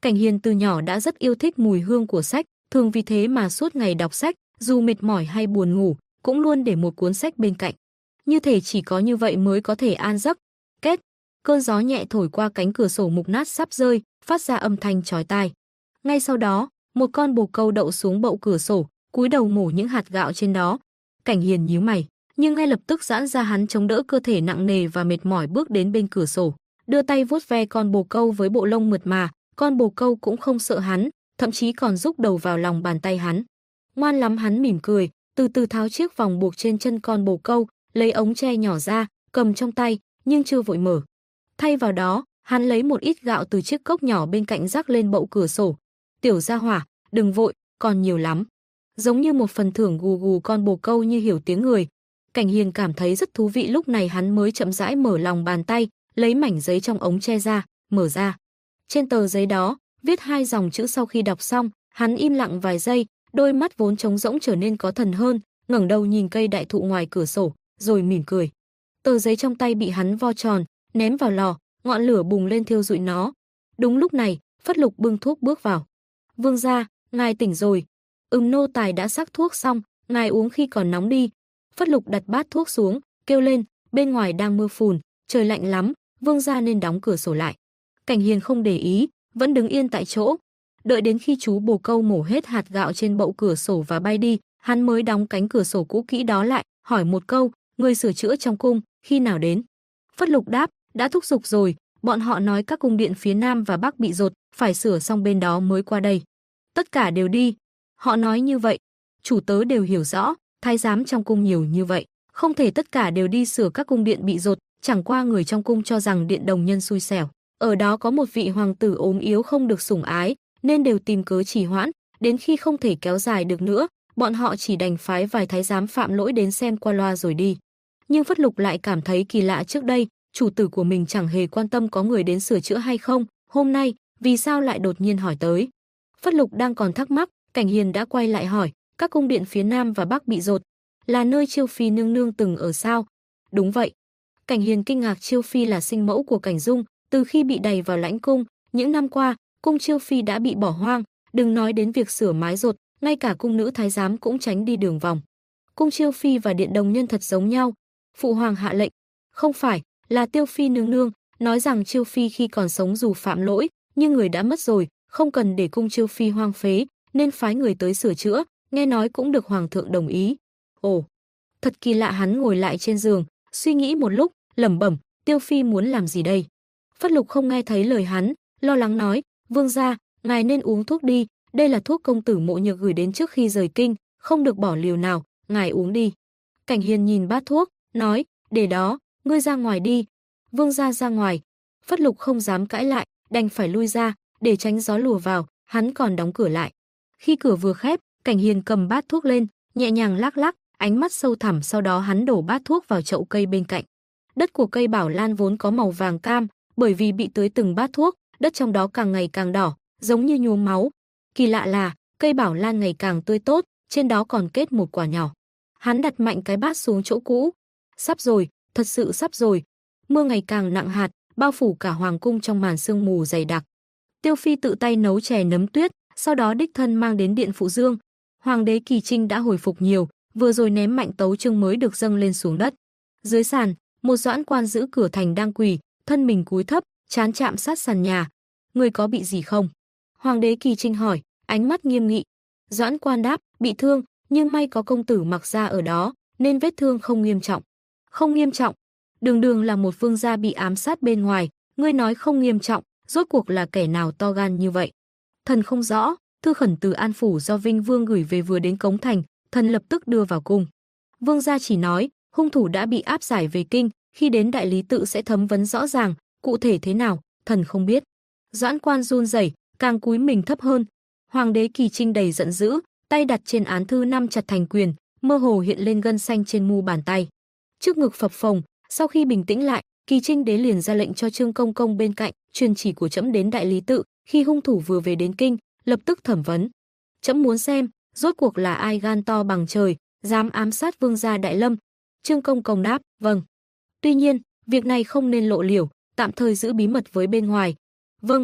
Cảnh Hiền từ nhỏ đã rất yêu thích mùi hương của sách, thường vì thế mà suốt ngày đọc sách, dù mệt mỏi hay buồn ngủ, cũng luôn để một cuốn sách bên cạnh. Như thể chỉ có như vậy mới có thể an giấc. Kết, cơn gió nhẹ thổi qua cánh cửa sổ mục nát sắp rơi, phát ra âm thanh chói tai. Ngay sau đó, một con bồ câu đậu xuống bậu cửa sổ, cúi đầu mổ những hạt gạo trên đó. Cảnh Hiền nhíu mày, nhưng ngay lập tức giãn ra, hắn chống đỡ cơ thể nặng nề và mệt mỏi bước đến bên cửa sổ, đưa tay vuốt ve con bồ câu với bộ lông mượt mà. Con bồ câu cũng không sợ hắn, thậm chí còn rúc đầu vào lòng bàn tay hắn. Ngoan lắm, hắn mỉm cười, từ từ tháo chiếc vòng buộc trên chân con bồ câu, lấy ống tre nhỏ ra, cầm trong tay, nhưng chưa vội mở. Thay vào đó, hắn lấy một ít gạo từ chiếc cốc nhỏ bên cạnh rắc lên bậu cửa sổ. Tiểu gia hỏa, đừng vội, còn nhiều lắm. Giống như một phần thưởng, gù gù con bồ câu như hiểu tiếng người. Cảnh Hiền cảm thấy rất thú vị, lúc này hắn mới chậm rãi mở lòng bàn tay, lấy mảnh giấy trong ống tre ra, mở ra. Trên tờ giấy đó, viết 2 dòng chữ. Sau khi đọc xong, hắn im lặng vài giây, đôi mắt vốn trống rỗng trở nên có thần hơn, ngẩng đầu nhìn cây đại thụ ngoài cửa sổ, rồi mỉm cười. Tờ giấy trong tay bị hắn vo tròn, ném vào lò, ngọn lửa bùng lên thiêu rụi nó. Đúng lúc này, Phất Lục bưng thuốc bước vào. Vương gia, ngài tỉnh rồi. Nô tài đã sắc thuốc xong, ngài uống khi còn nóng đi. Phất Lục đặt bát thuốc xuống, kêu lên, bên ngoài đang mưa phùn, trời lạnh lắm, vương gia nên đóng cửa sổ lại. Cảnh Hiền không để ý, vẫn đứng yên tại chỗ. Đợi đến khi chú bồ câu mổ hết hạt gạo trên bậu cửa sổ và bay đi, hắn mới đóng cánh cửa sổ cũ kỹ đó lại, hỏi một câu, người sửa chữa trong cung, khi nào đến? Phất Lục đáp, đã thúc giục rồi, bọn họ nói các cung điện phía Nam và Bắc bị dột, phải sửa xong bên đó mới qua đây. Tất cả đều đi. Họ nói như vậy, chủ tớ đều hiểu rõ, thái giám trong cung nhiều như vậy, không thể tất cả đều đi sửa các cung điện bị dột, chẳng qua người trong cung cho rằng Điện Đồng Nhân xui xẻo. Ở đó có một vị hoàng tử ốm yếu không được sủng ái, nên đều tìm cớ trì hoãn, đến khi không thể kéo dài được nữa, bọn họ chỉ đành phái vài thái giám phạm lỗi đến xem qua loa rồi đi. Nhưng Phất Lục lại cảm thấy kỳ lạ, trước đây, chủ tử của mình chẳng hề quan tâm có người đến sửa chữa hay không, hôm nay, vì sao lại đột nhiên hỏi tới. Phất Lục đang còn thắc mắc, Cảnh Hiền đã quay lại hỏi, các cung điện phía Nam và Bắc bị dột, là nơi Chiêu Phi nương nương từng ở sao? Đúng vậy. Cảnh Hiền kinh ngạc, Chiêu Phi là sinh mẫu của Cảnh Dung, từ khi bị đày vào lãnh cung, những năm qua, cung Chiêu Phi đã bị bỏ hoang, đừng nói đến việc sửa mái dột, ngay cả cung nữ thái giám cũng tránh đi đường vòng. Cung Chiêu Phi và Điện Đồng Nhân thật giống nhau. Phụ hoàng hạ lệnh, không phải, là Tiêu Phi nương nương, nói rằng Chiêu Phi khi còn sống dù phạm lỗi, nhưng người đã mất rồi, không cần để cung Chiêu Phi hoang phế, nên phái người tới sửa chữa, nghe nói cũng được hoàng thượng đồng ý. Ồ, thật kỳ lạ, hắn ngồi lại trên giường, suy nghĩ một lúc, lẩm bẩm, Tiêu Phi muốn làm gì đây? Phất Lục không nghe thấy lời hắn, lo lắng nói, vương gia, ngài nên uống thuốc đi, đây là thuốc công tử Mộ Nhược gửi đến trước khi rời kinh, không được bỏ liều nào, ngài uống đi. Cảnh Hiền nhìn bát thuốc, nói, để đó, ngươi ra ngoài đi. Vương gia ra ngoài. Phất Lục không dám cãi lại, đành phải lui ra, để tránh gió lùa vào, hắn còn đóng cửa lại. Khi cửa vừa khép, Cảnh Hiền cầm bát thuốc lên, nhẹ nhàng lắc lắc, ánh mắt sâu thẳm, sau đó hắn đổ bát thuốc vào chậu cây bên cạnh. Đất của cây bảo lan vốn có màu vàng cam, bởi vì bị tưới từng bát thuốc, đất trong đó càng ngày càng đỏ, giống như nhuốm máu. Kỳ lạ là, cây bảo lan ngày càng tươi tốt, trên đó còn kết một quả nhỏ. Hắn đặt mạnh cái bát xuống chỗ cũ. Sắp rồi, thật sự sắp rồi. Mưa ngày càng nặng hạt, bao phủ cả hoàng cung trong màn sương mù dày đặc. Tiêu Phi tự tay nấu chè nấm tuyết, sau đó đích thân mang đến điện Phụ Dương. Hoàng đế Kỳ Trinh đã hồi phục nhiều, vừa rồi ném mạnh tấu chương mới được dâng lên xuống đất. Dưới sàn, một doãn quan giữ cửa thành đang quỳ, thân mình cúi thấp, trán chạm sát sàn nhà. Người có bị gì không? Hoàng đế Kỳ Trinh hỏi, ánh mắt nghiêm nghị. Doãn quan đáp, bị thương, nhưng may có công tử Mặc Gia ở đó, nên vết thương không nghiêm trọng. Không nghiêm trọng? Đường đường là một vương gia bị ám sát bên ngoài, ngươi nói không nghiêm trọng, rốt cuộc là kẻ nào to gan như vậy? Thần không rõ, thư khẩn từ An phủ do Vinh Vương gửi về vừa đến cống thành, thần lập tức đưa vào cung. Vương gia chỉ nói, hung thủ đã bị áp giải về kinh, khi đến đại lý tự sẽ thẩm vấn rõ ràng, cụ thể thế nào, thần không biết. Doãn quan run rẩy, càng cúi mình thấp hơn. Hoàng đế Kỳ Trinh đầy giận dữ, tay đặt trên án thư nắm chặt thành quyền, mơ hồ hiện lên gân xanh trên mu bàn tay. Trước ngực phập phồng, sau khi bình tĩnh lại, Kỳ Trinh đế liền ra lệnh cho Trương Công Công bên cạnh, truyền chỉ của trẫm đến đại lý tự, khi hung thủ vừa về đến kinh, lập tức thẩm vấn. Trẫm muốn xem, rốt cuộc là ai gan to bằng trời, dám ám sát vương gia Đại Lâm. Trương Công Công đáp, vâng. Tuy nhiên, việc này không nên lộ liễu, tạm thời giữ bí mật với bên ngoài. Vâng.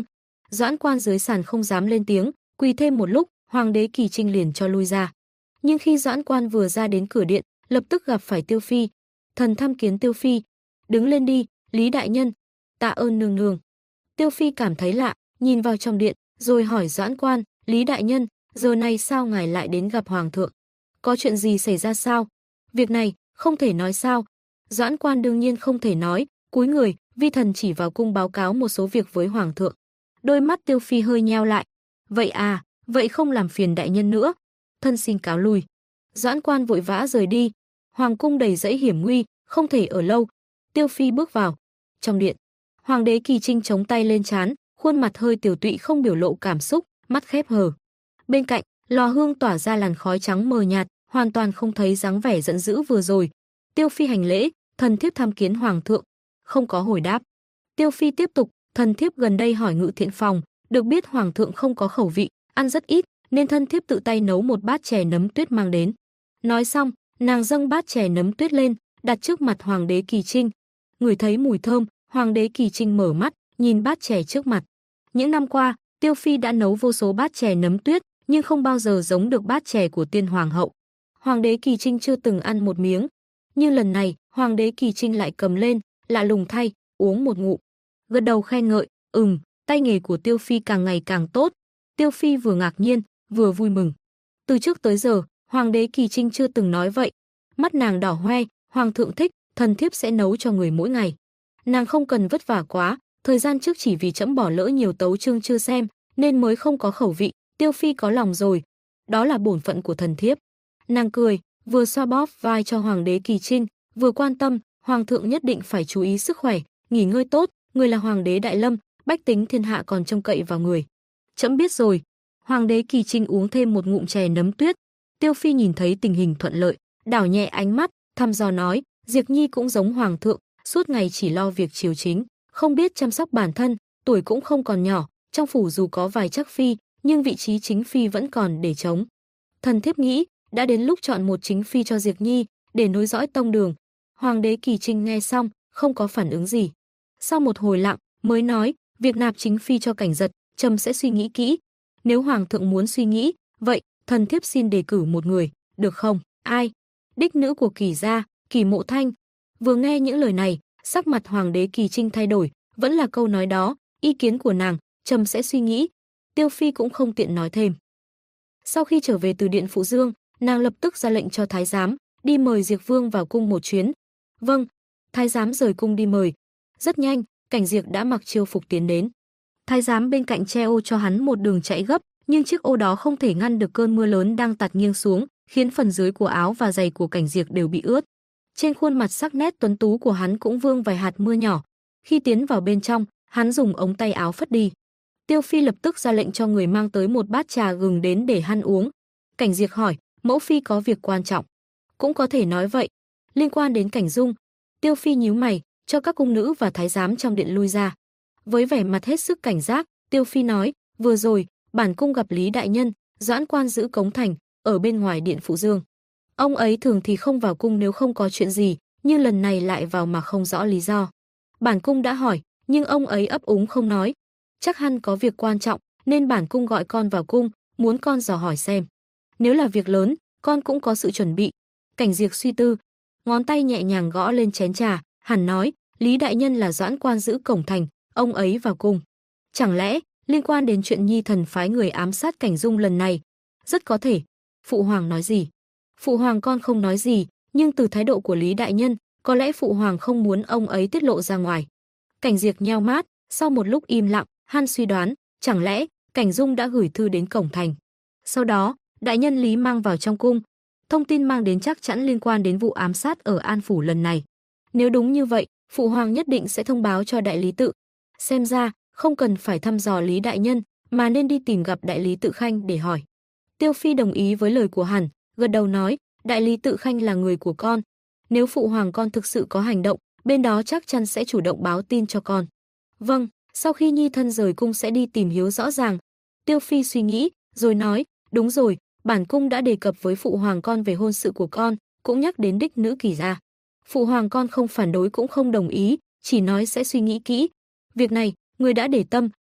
Doãn Quan dưới sàn không dám lên tiếng, quỳ thêm một lúc, Hoàng đế Kỳ Trinh liền cho lui ra. Nhưng khi Doãn Quan vừa ra đến cửa điện, lập tức gặp phải Tiêu Phi. Thần tham kiến Tiêu Phi. Đứng lên đi, Lý đại nhân. Tạ ơn nương nương. Tiêu Phi cảm thấy lạ, nhìn vào trong điện, rồi hỏi Doãn Quan, Lý đại nhân, giờ này sao ngài lại đến gặp Hoàng thượng? Có chuyện gì xảy ra sao? Việc này, không thể nói sao? Doãn Quan đương nhiên không thể nói, cúi người, vi thần chỉ vào cung báo cáo một số việc với Hoàng thượng. Đôi mắt Tiêu Phi hơi nheo lại. Vậy à, vậy không làm phiền đại nhân nữa. Thân xin cáo lui. Doãn Quan vội vã rời đi. Hoàng cung đầy rẫy hiểm nguy, không thể ở lâu. Tiêu Phi bước vào. Trong điện, Hoàng đế Kỳ Trinh chống tay lên trán, khuôn mặt hơi tiều tụy không biểu lộ cảm xúc, mắt khép hờ. Bên cạnh, lò hương tỏa ra làn khói trắng mờ nhạt, hoàn toàn không thấy dáng vẻ giận dữ vừa rồi. Tiêu Phi hành lễ, thần thiếp tham kiến Hoàng thượng. Không có hồi đáp. Tiêu Phi tiếp tục, thần thiếp gần đây hỏi Ngự Thiện phòng, được biết Hoàng thượng không có khẩu vị, ăn rất ít, nên thân thiếp tự tay nấu một bát chè nấm tuyết mang đến. Nói xong, nàng dâng bát chè nấm tuyết lên, đặt trước mặt Hoàng đế Kỳ Trinh. Ngửi thấy mùi thơm, Hoàng đế Kỳ Trinh mở mắt, nhìn bát chè trước mặt. Những năm qua, Tiêu Phi đã nấu vô số bát chè nấm tuyết, nhưng không bao giờ giống được bát chè của tiên hoàng hậu. Hoàng đế Kỳ Trinh chưa từng ăn một miếng, nhưng lần này, Hoàng đế Kỳ Trinh lại cầm lên, lạ lùng thay, uống một ngụm. Gật đầu khen ngợi, tay nghề của Tiêu Phi càng ngày càng tốt. Tiêu Phi vừa ngạc nhiên, vừa vui mừng. Từ trước tới giờ, Hoàng đế Kỳ Trinh chưa từng nói vậy. Mắt nàng đỏ hoe, Hoàng thượng thích, thần thiếp sẽ nấu cho người mỗi ngày. Nàng không cần vất vả quá, thời gian trước chỉ vì trẫm bỏ lỡ nhiều tấu chương chưa xem, nên mới không có khẩu vị, Tiêu Phi có lòng rồi. Đó là bổn phận của thần thiếp. Nàng cười, vừa xoa bóp vai cho Hoàng đế Kỳ Trinh, vừa quan tâm, Hoàng thượng nhất định phải chú ý sức khỏe, nghỉ ngơi tốt, người là Hoàng đế Đại Lâm, bách tính thiên hạ còn trông cậy vào người. Trẫm biết rồi. Hoàng đế Kỳ Trinh uống thêm một ngụm chè nấm tuyết. Tiêu Phi nhìn thấy tình hình thuận lợi, đảo nhẹ ánh mắt, thăm dò nói, Diệp Nhi cũng giống Hoàng thượng, suốt ngày chỉ lo việc triều chính, không biết chăm sóc bản thân, tuổi cũng không còn nhỏ, trong phủ dù có vài chắc phi, nhưng vị trí chính phi vẫn còn để trống. Thần thiếp nghĩ, đã đến lúc chọn một chính phi cho Diệp Nhi, để nối dõi tông đường. Hoàng đế Kỳ Trinh nghe xong, không có phản ứng gì. Sau một hồi lặng, mới nói, việc nạp chính phi cho Cảnh Giật, trẫm sẽ suy nghĩ kỹ. Nếu Hoàng thượng muốn suy nghĩ, vậy, thần thiếp xin đề cử một người, được không? Ai? Đích nữ của Kỳ gia, Kỳ Mộ Thanh. Vừa nghe những lời này, sắc mặt Hoàng đế Kỳ Trinh thay đổi, vẫn là câu nói đó, ý kiến của nàng, trẫm sẽ suy nghĩ. Tiêu Phi cũng không tiện nói thêm. Sau khi trở về từ điện Phụ Dương, nàng lập tức ra lệnh cho thái giám đi mời Diệp Vương vào cung một chuyến. Vâng. Thái giám rời cung đi mời. Rất nhanh, Cảnh Diệp đã mặc chiêu phục tiến đến. Thái giám bên cạnh che ô cho hắn một đường chạy gấp, nhưng chiếc ô đó không thể ngăn được cơn mưa lớn đang tạt nghiêng xuống, khiến phần dưới của áo và giày của Cảnh Diệp đều bị ướt. Trên khuôn mặt sắc nét tuấn tú của hắn cũng vương vài hạt mưa nhỏ. Khi tiến vào bên trong, hắn dùng ống tay áo phất đi. Tiêu Phi lập tức ra lệnh cho người mang tới một bát trà gừng đến để hắn uống. Cảnh Diệp hỏi, mẫu phi có việc quan trọng? Cũng có thể nói vậy. Liên quan đến Cảnh Dung. Tiêu Phi nhíu mày, cho các cung nữ và thái giám trong điện lui ra. Với vẻ mặt hết sức cảnh giác, Tiêu Phi nói, vừa rồi, bản cung gặp Lý đại nhân, Doãn Quan giữ cống thành, ở bên ngoài điện Phụ Dương. Ông ấy thường thì không vào cung nếu không có chuyện gì, nhưng lần này lại vào mà không rõ lý do. Bản cung đã hỏi, nhưng ông ấy ấp úng không nói. Chắc hẳn có việc quan trọng, nên bản cung gọi con vào cung, muốn con dò hỏi xem. Nếu là việc lớn, con cũng có sự chuẩn bị. Cảnh Diệp suy tư, ngón tay nhẹ nhàng gõ lên chén trà, hẳn nói, Lý đại nhân là Doãn Quan giữ cổng thành, ông ấy vào cung. Chẳng lẽ liên quan đến chuyện Nhi thần phái người ám sát Cảnh Dung lần này? Rất có thể. Phụ hoàng nói gì? Phụ hoàng con không nói gì, nhưng từ thái độ của Lý đại nhân, có lẽ phụ hoàng không muốn ông ấy tiết lộ ra ngoài. Cảnh Diệp nheo mắt, sau một lúc im lặng, hắn suy đoán, chẳng lẽ Cảnh Dung đã gửi thư đến cổng thành. Sau đó, đại nhân Lý mang vào trong cung. Thông tin mang đến chắc chắn liên quan đến vụ ám sát ở An phủ lần này. Nếu đúng như vậy, phụ hoàng nhất định sẽ thông báo cho đại lý tự. Xem ra, không cần phải thăm dò Lý đại nhân, mà nên đi tìm gặp đại lý tự Khanh để hỏi. Tiêu Phi đồng ý với lời của hắn, gật đầu nói, đại lý tự Khanh là người của con. Nếu phụ hoàng con thực sự có hành động, bên đó chắc chắn sẽ chủ động báo tin cho con. Vâng, sau khi Nhi thân rời cung sẽ đi tìm hiểu rõ ràng. Tiêu Phi suy nghĩ, rồi nói, đúng rồi, bản cung đã đề cập với phụ hoàng con về hôn sự của con, cũng nhắc đến đích nữ Kỳ gia. Phụ hoàng con không phản đối cũng không đồng ý, chỉ nói sẽ suy nghĩ kỹ. Việc này, người đã để tâm,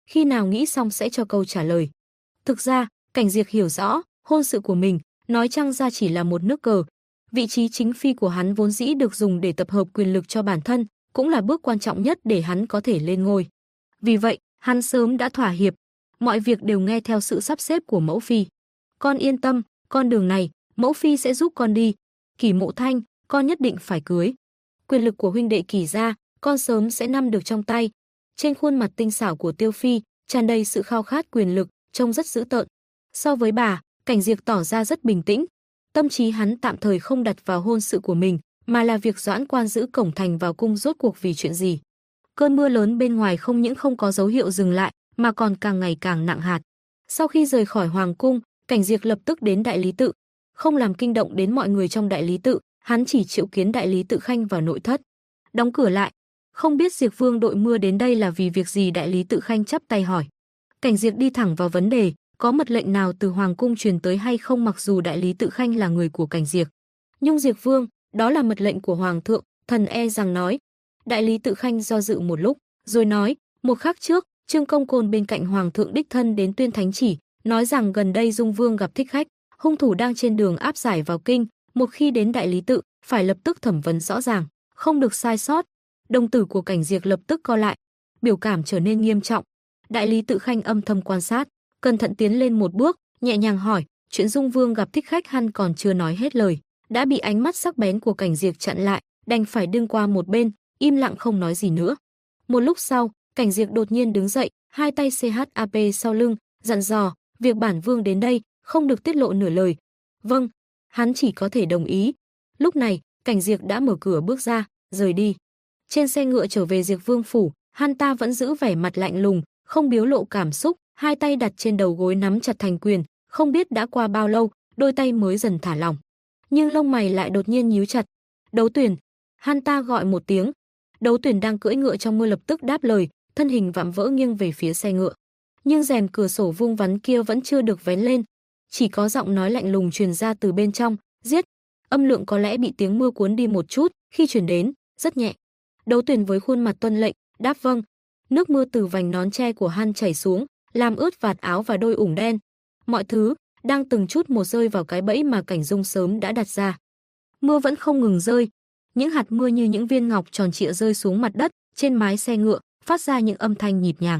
khi nào nghĩ xong sẽ cho câu trả lời. Thực ra, Cảnh Diệp hiểu rõ, hôn sự của mình, nói chăng ra chỉ là một nước cờ. Vị trí chính phi của hắn vốn dĩ được dùng để tập hợp quyền lực cho bản thân, cũng là bước quan trọng nhất để hắn có thể lên ngôi. Vì vậy, hắn sớm đã thỏa hiệp, mọi việc đều nghe theo sự sắp xếp của mẫu phi. Con yên tâm, con đường này, mẫu phi sẽ giúp con đi. Kỷ Mộ Thanh, con nhất định phải cưới. Quyền lực của huynh đệ Kỷ gia, con sớm sẽ nắm được trong tay. Trên khuôn mặt tinh xảo của Tiêu phi, tràn đầy sự khao khát quyền lực, trông rất dữ tợn. So với bà, Cảnh Diệp tỏ ra rất bình tĩnh. Tâm trí hắn tạm thời không đặt vào hôn sự của mình, mà là việc Doãn Quan giữ cổng thành vào cung rốt cuộc vì chuyện gì. Cơn mưa lớn bên ngoài không những không có dấu hiệu dừng lại, mà còn càng ngày càng nặng hạt. Sau khi rời khỏi hoàng cung, Cảnh Diệp lập tức đến Đại Lý Tự, không làm kinh động đến mọi người trong Đại Lý Tự, hắn chỉ triệu kiến Đại Lý Tự Khanh vào nội thất. Đóng cửa lại, không biết Diệp Vương đội mưa đến đây là vì việc gì. Đại Lý Tự Khanh chắp tay hỏi. Cảnh Diệp đi thẳng vào vấn đề, có mật lệnh nào từ hoàng cung truyền tới hay không? Mặc dù Đại Lý Tự Khanh là người của Cảnh Diệp, nhưng Diệp Vương, đó là mật lệnh của hoàng thượng, thần e rằng nói. Đại Lý Tự Khanh do dự một lúc, rồi nói, một khắc trước, Trương Công Côn bên cạnh hoàng thượng đích thân đến tuyên thánh chỉ, nói rằng gần đây Dung Vương gặp thích khách, hung thủ đang trên đường áp giải vào kinh, một khi đến Đại Lý Tự, phải lập tức thẩm vấn rõ ràng, không được sai sót. Đồng tử của Cảnh Diệp lập tức co lại, biểu cảm trở nên nghiêm trọng. Đại Lý Tự Khanh âm thầm quan sát, cẩn thận tiến lên một bước, nhẹ nhàng hỏi, chuyện Dung Vương gặp thích khách hắn còn chưa nói hết lời, đã bị ánh mắt sắc bén của Cảnh Diệp chặn lại, đành phải đương qua một bên, im lặng không nói gì nữa. Một lúc sau, Cảnh Diệp đột nhiên đứng dậy, hai tay CHAP sau lưng, dặn dò, việc bản vương đến đây, không được tiết lộ nửa lời. Vâng, hắn chỉ có thể đồng ý. Lúc này, Cảnh Diệp đã mở cửa bước ra, rời đi. Trên xe ngựa trở về Diệp Vương phủ, hắn ta vẫn giữ vẻ mặt lạnh lùng, không biểu lộ cảm xúc, hai tay đặt trên đầu gối nắm chặt thành quyền, không biết đã qua bao lâu, đôi tay mới dần thả lỏng. Nhưng lông mày lại đột nhiên nhíu chặt. Đấu Tuyển, hắn ta gọi một tiếng. Đấu Tuyển đang cưỡi ngựa trong mưa lập tức đáp lời, thân hình vạm vỡ nghiêng về phía xe ngựa. Nhưng rèm cửa sổ vuông vắn kia vẫn chưa được vén lên, chỉ có giọng nói lạnh lùng truyền ra từ bên trong, giết. Âm lượng có lẽ bị tiếng mưa cuốn đi một chút, khi truyền đến, rất nhẹ. Đấu Tuyển với khuôn mặt tuân lệnh, đáp vâng. Nước mưa từ vành nón che của hắn chảy xuống, làm ướt vạt áo và đôi ủng đen. Mọi thứ đang từng chút một rơi vào cái bẫy mà Cảnh Dung sớm đã đặt ra. Mưa vẫn không ngừng rơi, những hạt mưa như những viên ngọc tròn trịa rơi xuống mặt đất, trên mái xe ngựa, phát ra những âm thanh nhịp nhàng.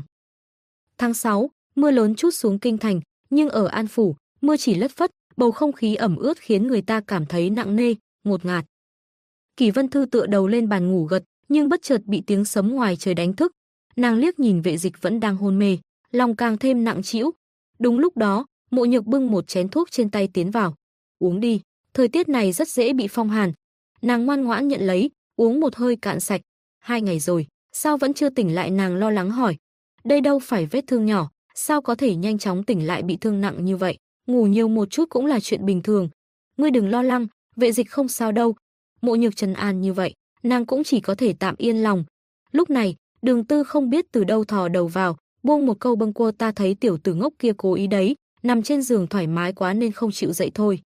Tháng 6, mưa lớn trút xuống kinh thành, nhưng ở An phủ, mưa chỉ lất phất, bầu không khí ẩm ướt khiến người ta cảm thấy nặng nề, ngột ngạt. Kỷ Vân Thư tựa đầu lên bàn ngủ gật, nhưng bất chợt bị tiếng sấm ngoài trời đánh thức. Nàng liếc nhìn Vệ Dịch vẫn đang hôn mê, lòng càng thêm nặng trĩu. Đúng lúc đó, Mộ Nhược bưng một chén thuốc trên tay tiến vào. Uống đi, thời tiết này rất dễ bị phong hàn. Nàng ngoan ngoãn nhận lấy, uống một hơi cạn sạch. 2 ngày rồi, sao vẫn chưa tỉnh lại? Nàng lo lắng hỏi. Đây đâu phải vết thương nhỏ, sao có thể nhanh chóng tỉnh lại bị thương nặng như vậy? Ngủ nhiều một chút cũng là chuyện bình thường. Ngươi đừng lo lắng, Vệ Dịch không sao đâu. Mộ Nhược trấn an như vậy, nàng cũng chỉ có thể tạm yên lòng. Lúc này, Đường Tư không biết từ đâu thò đầu vào, buông một câu bâng quơ, ta thấy tiểu tử ngốc kia cố ý đấy, nằm trên giường thoải mái quá nên không chịu dậy thôi.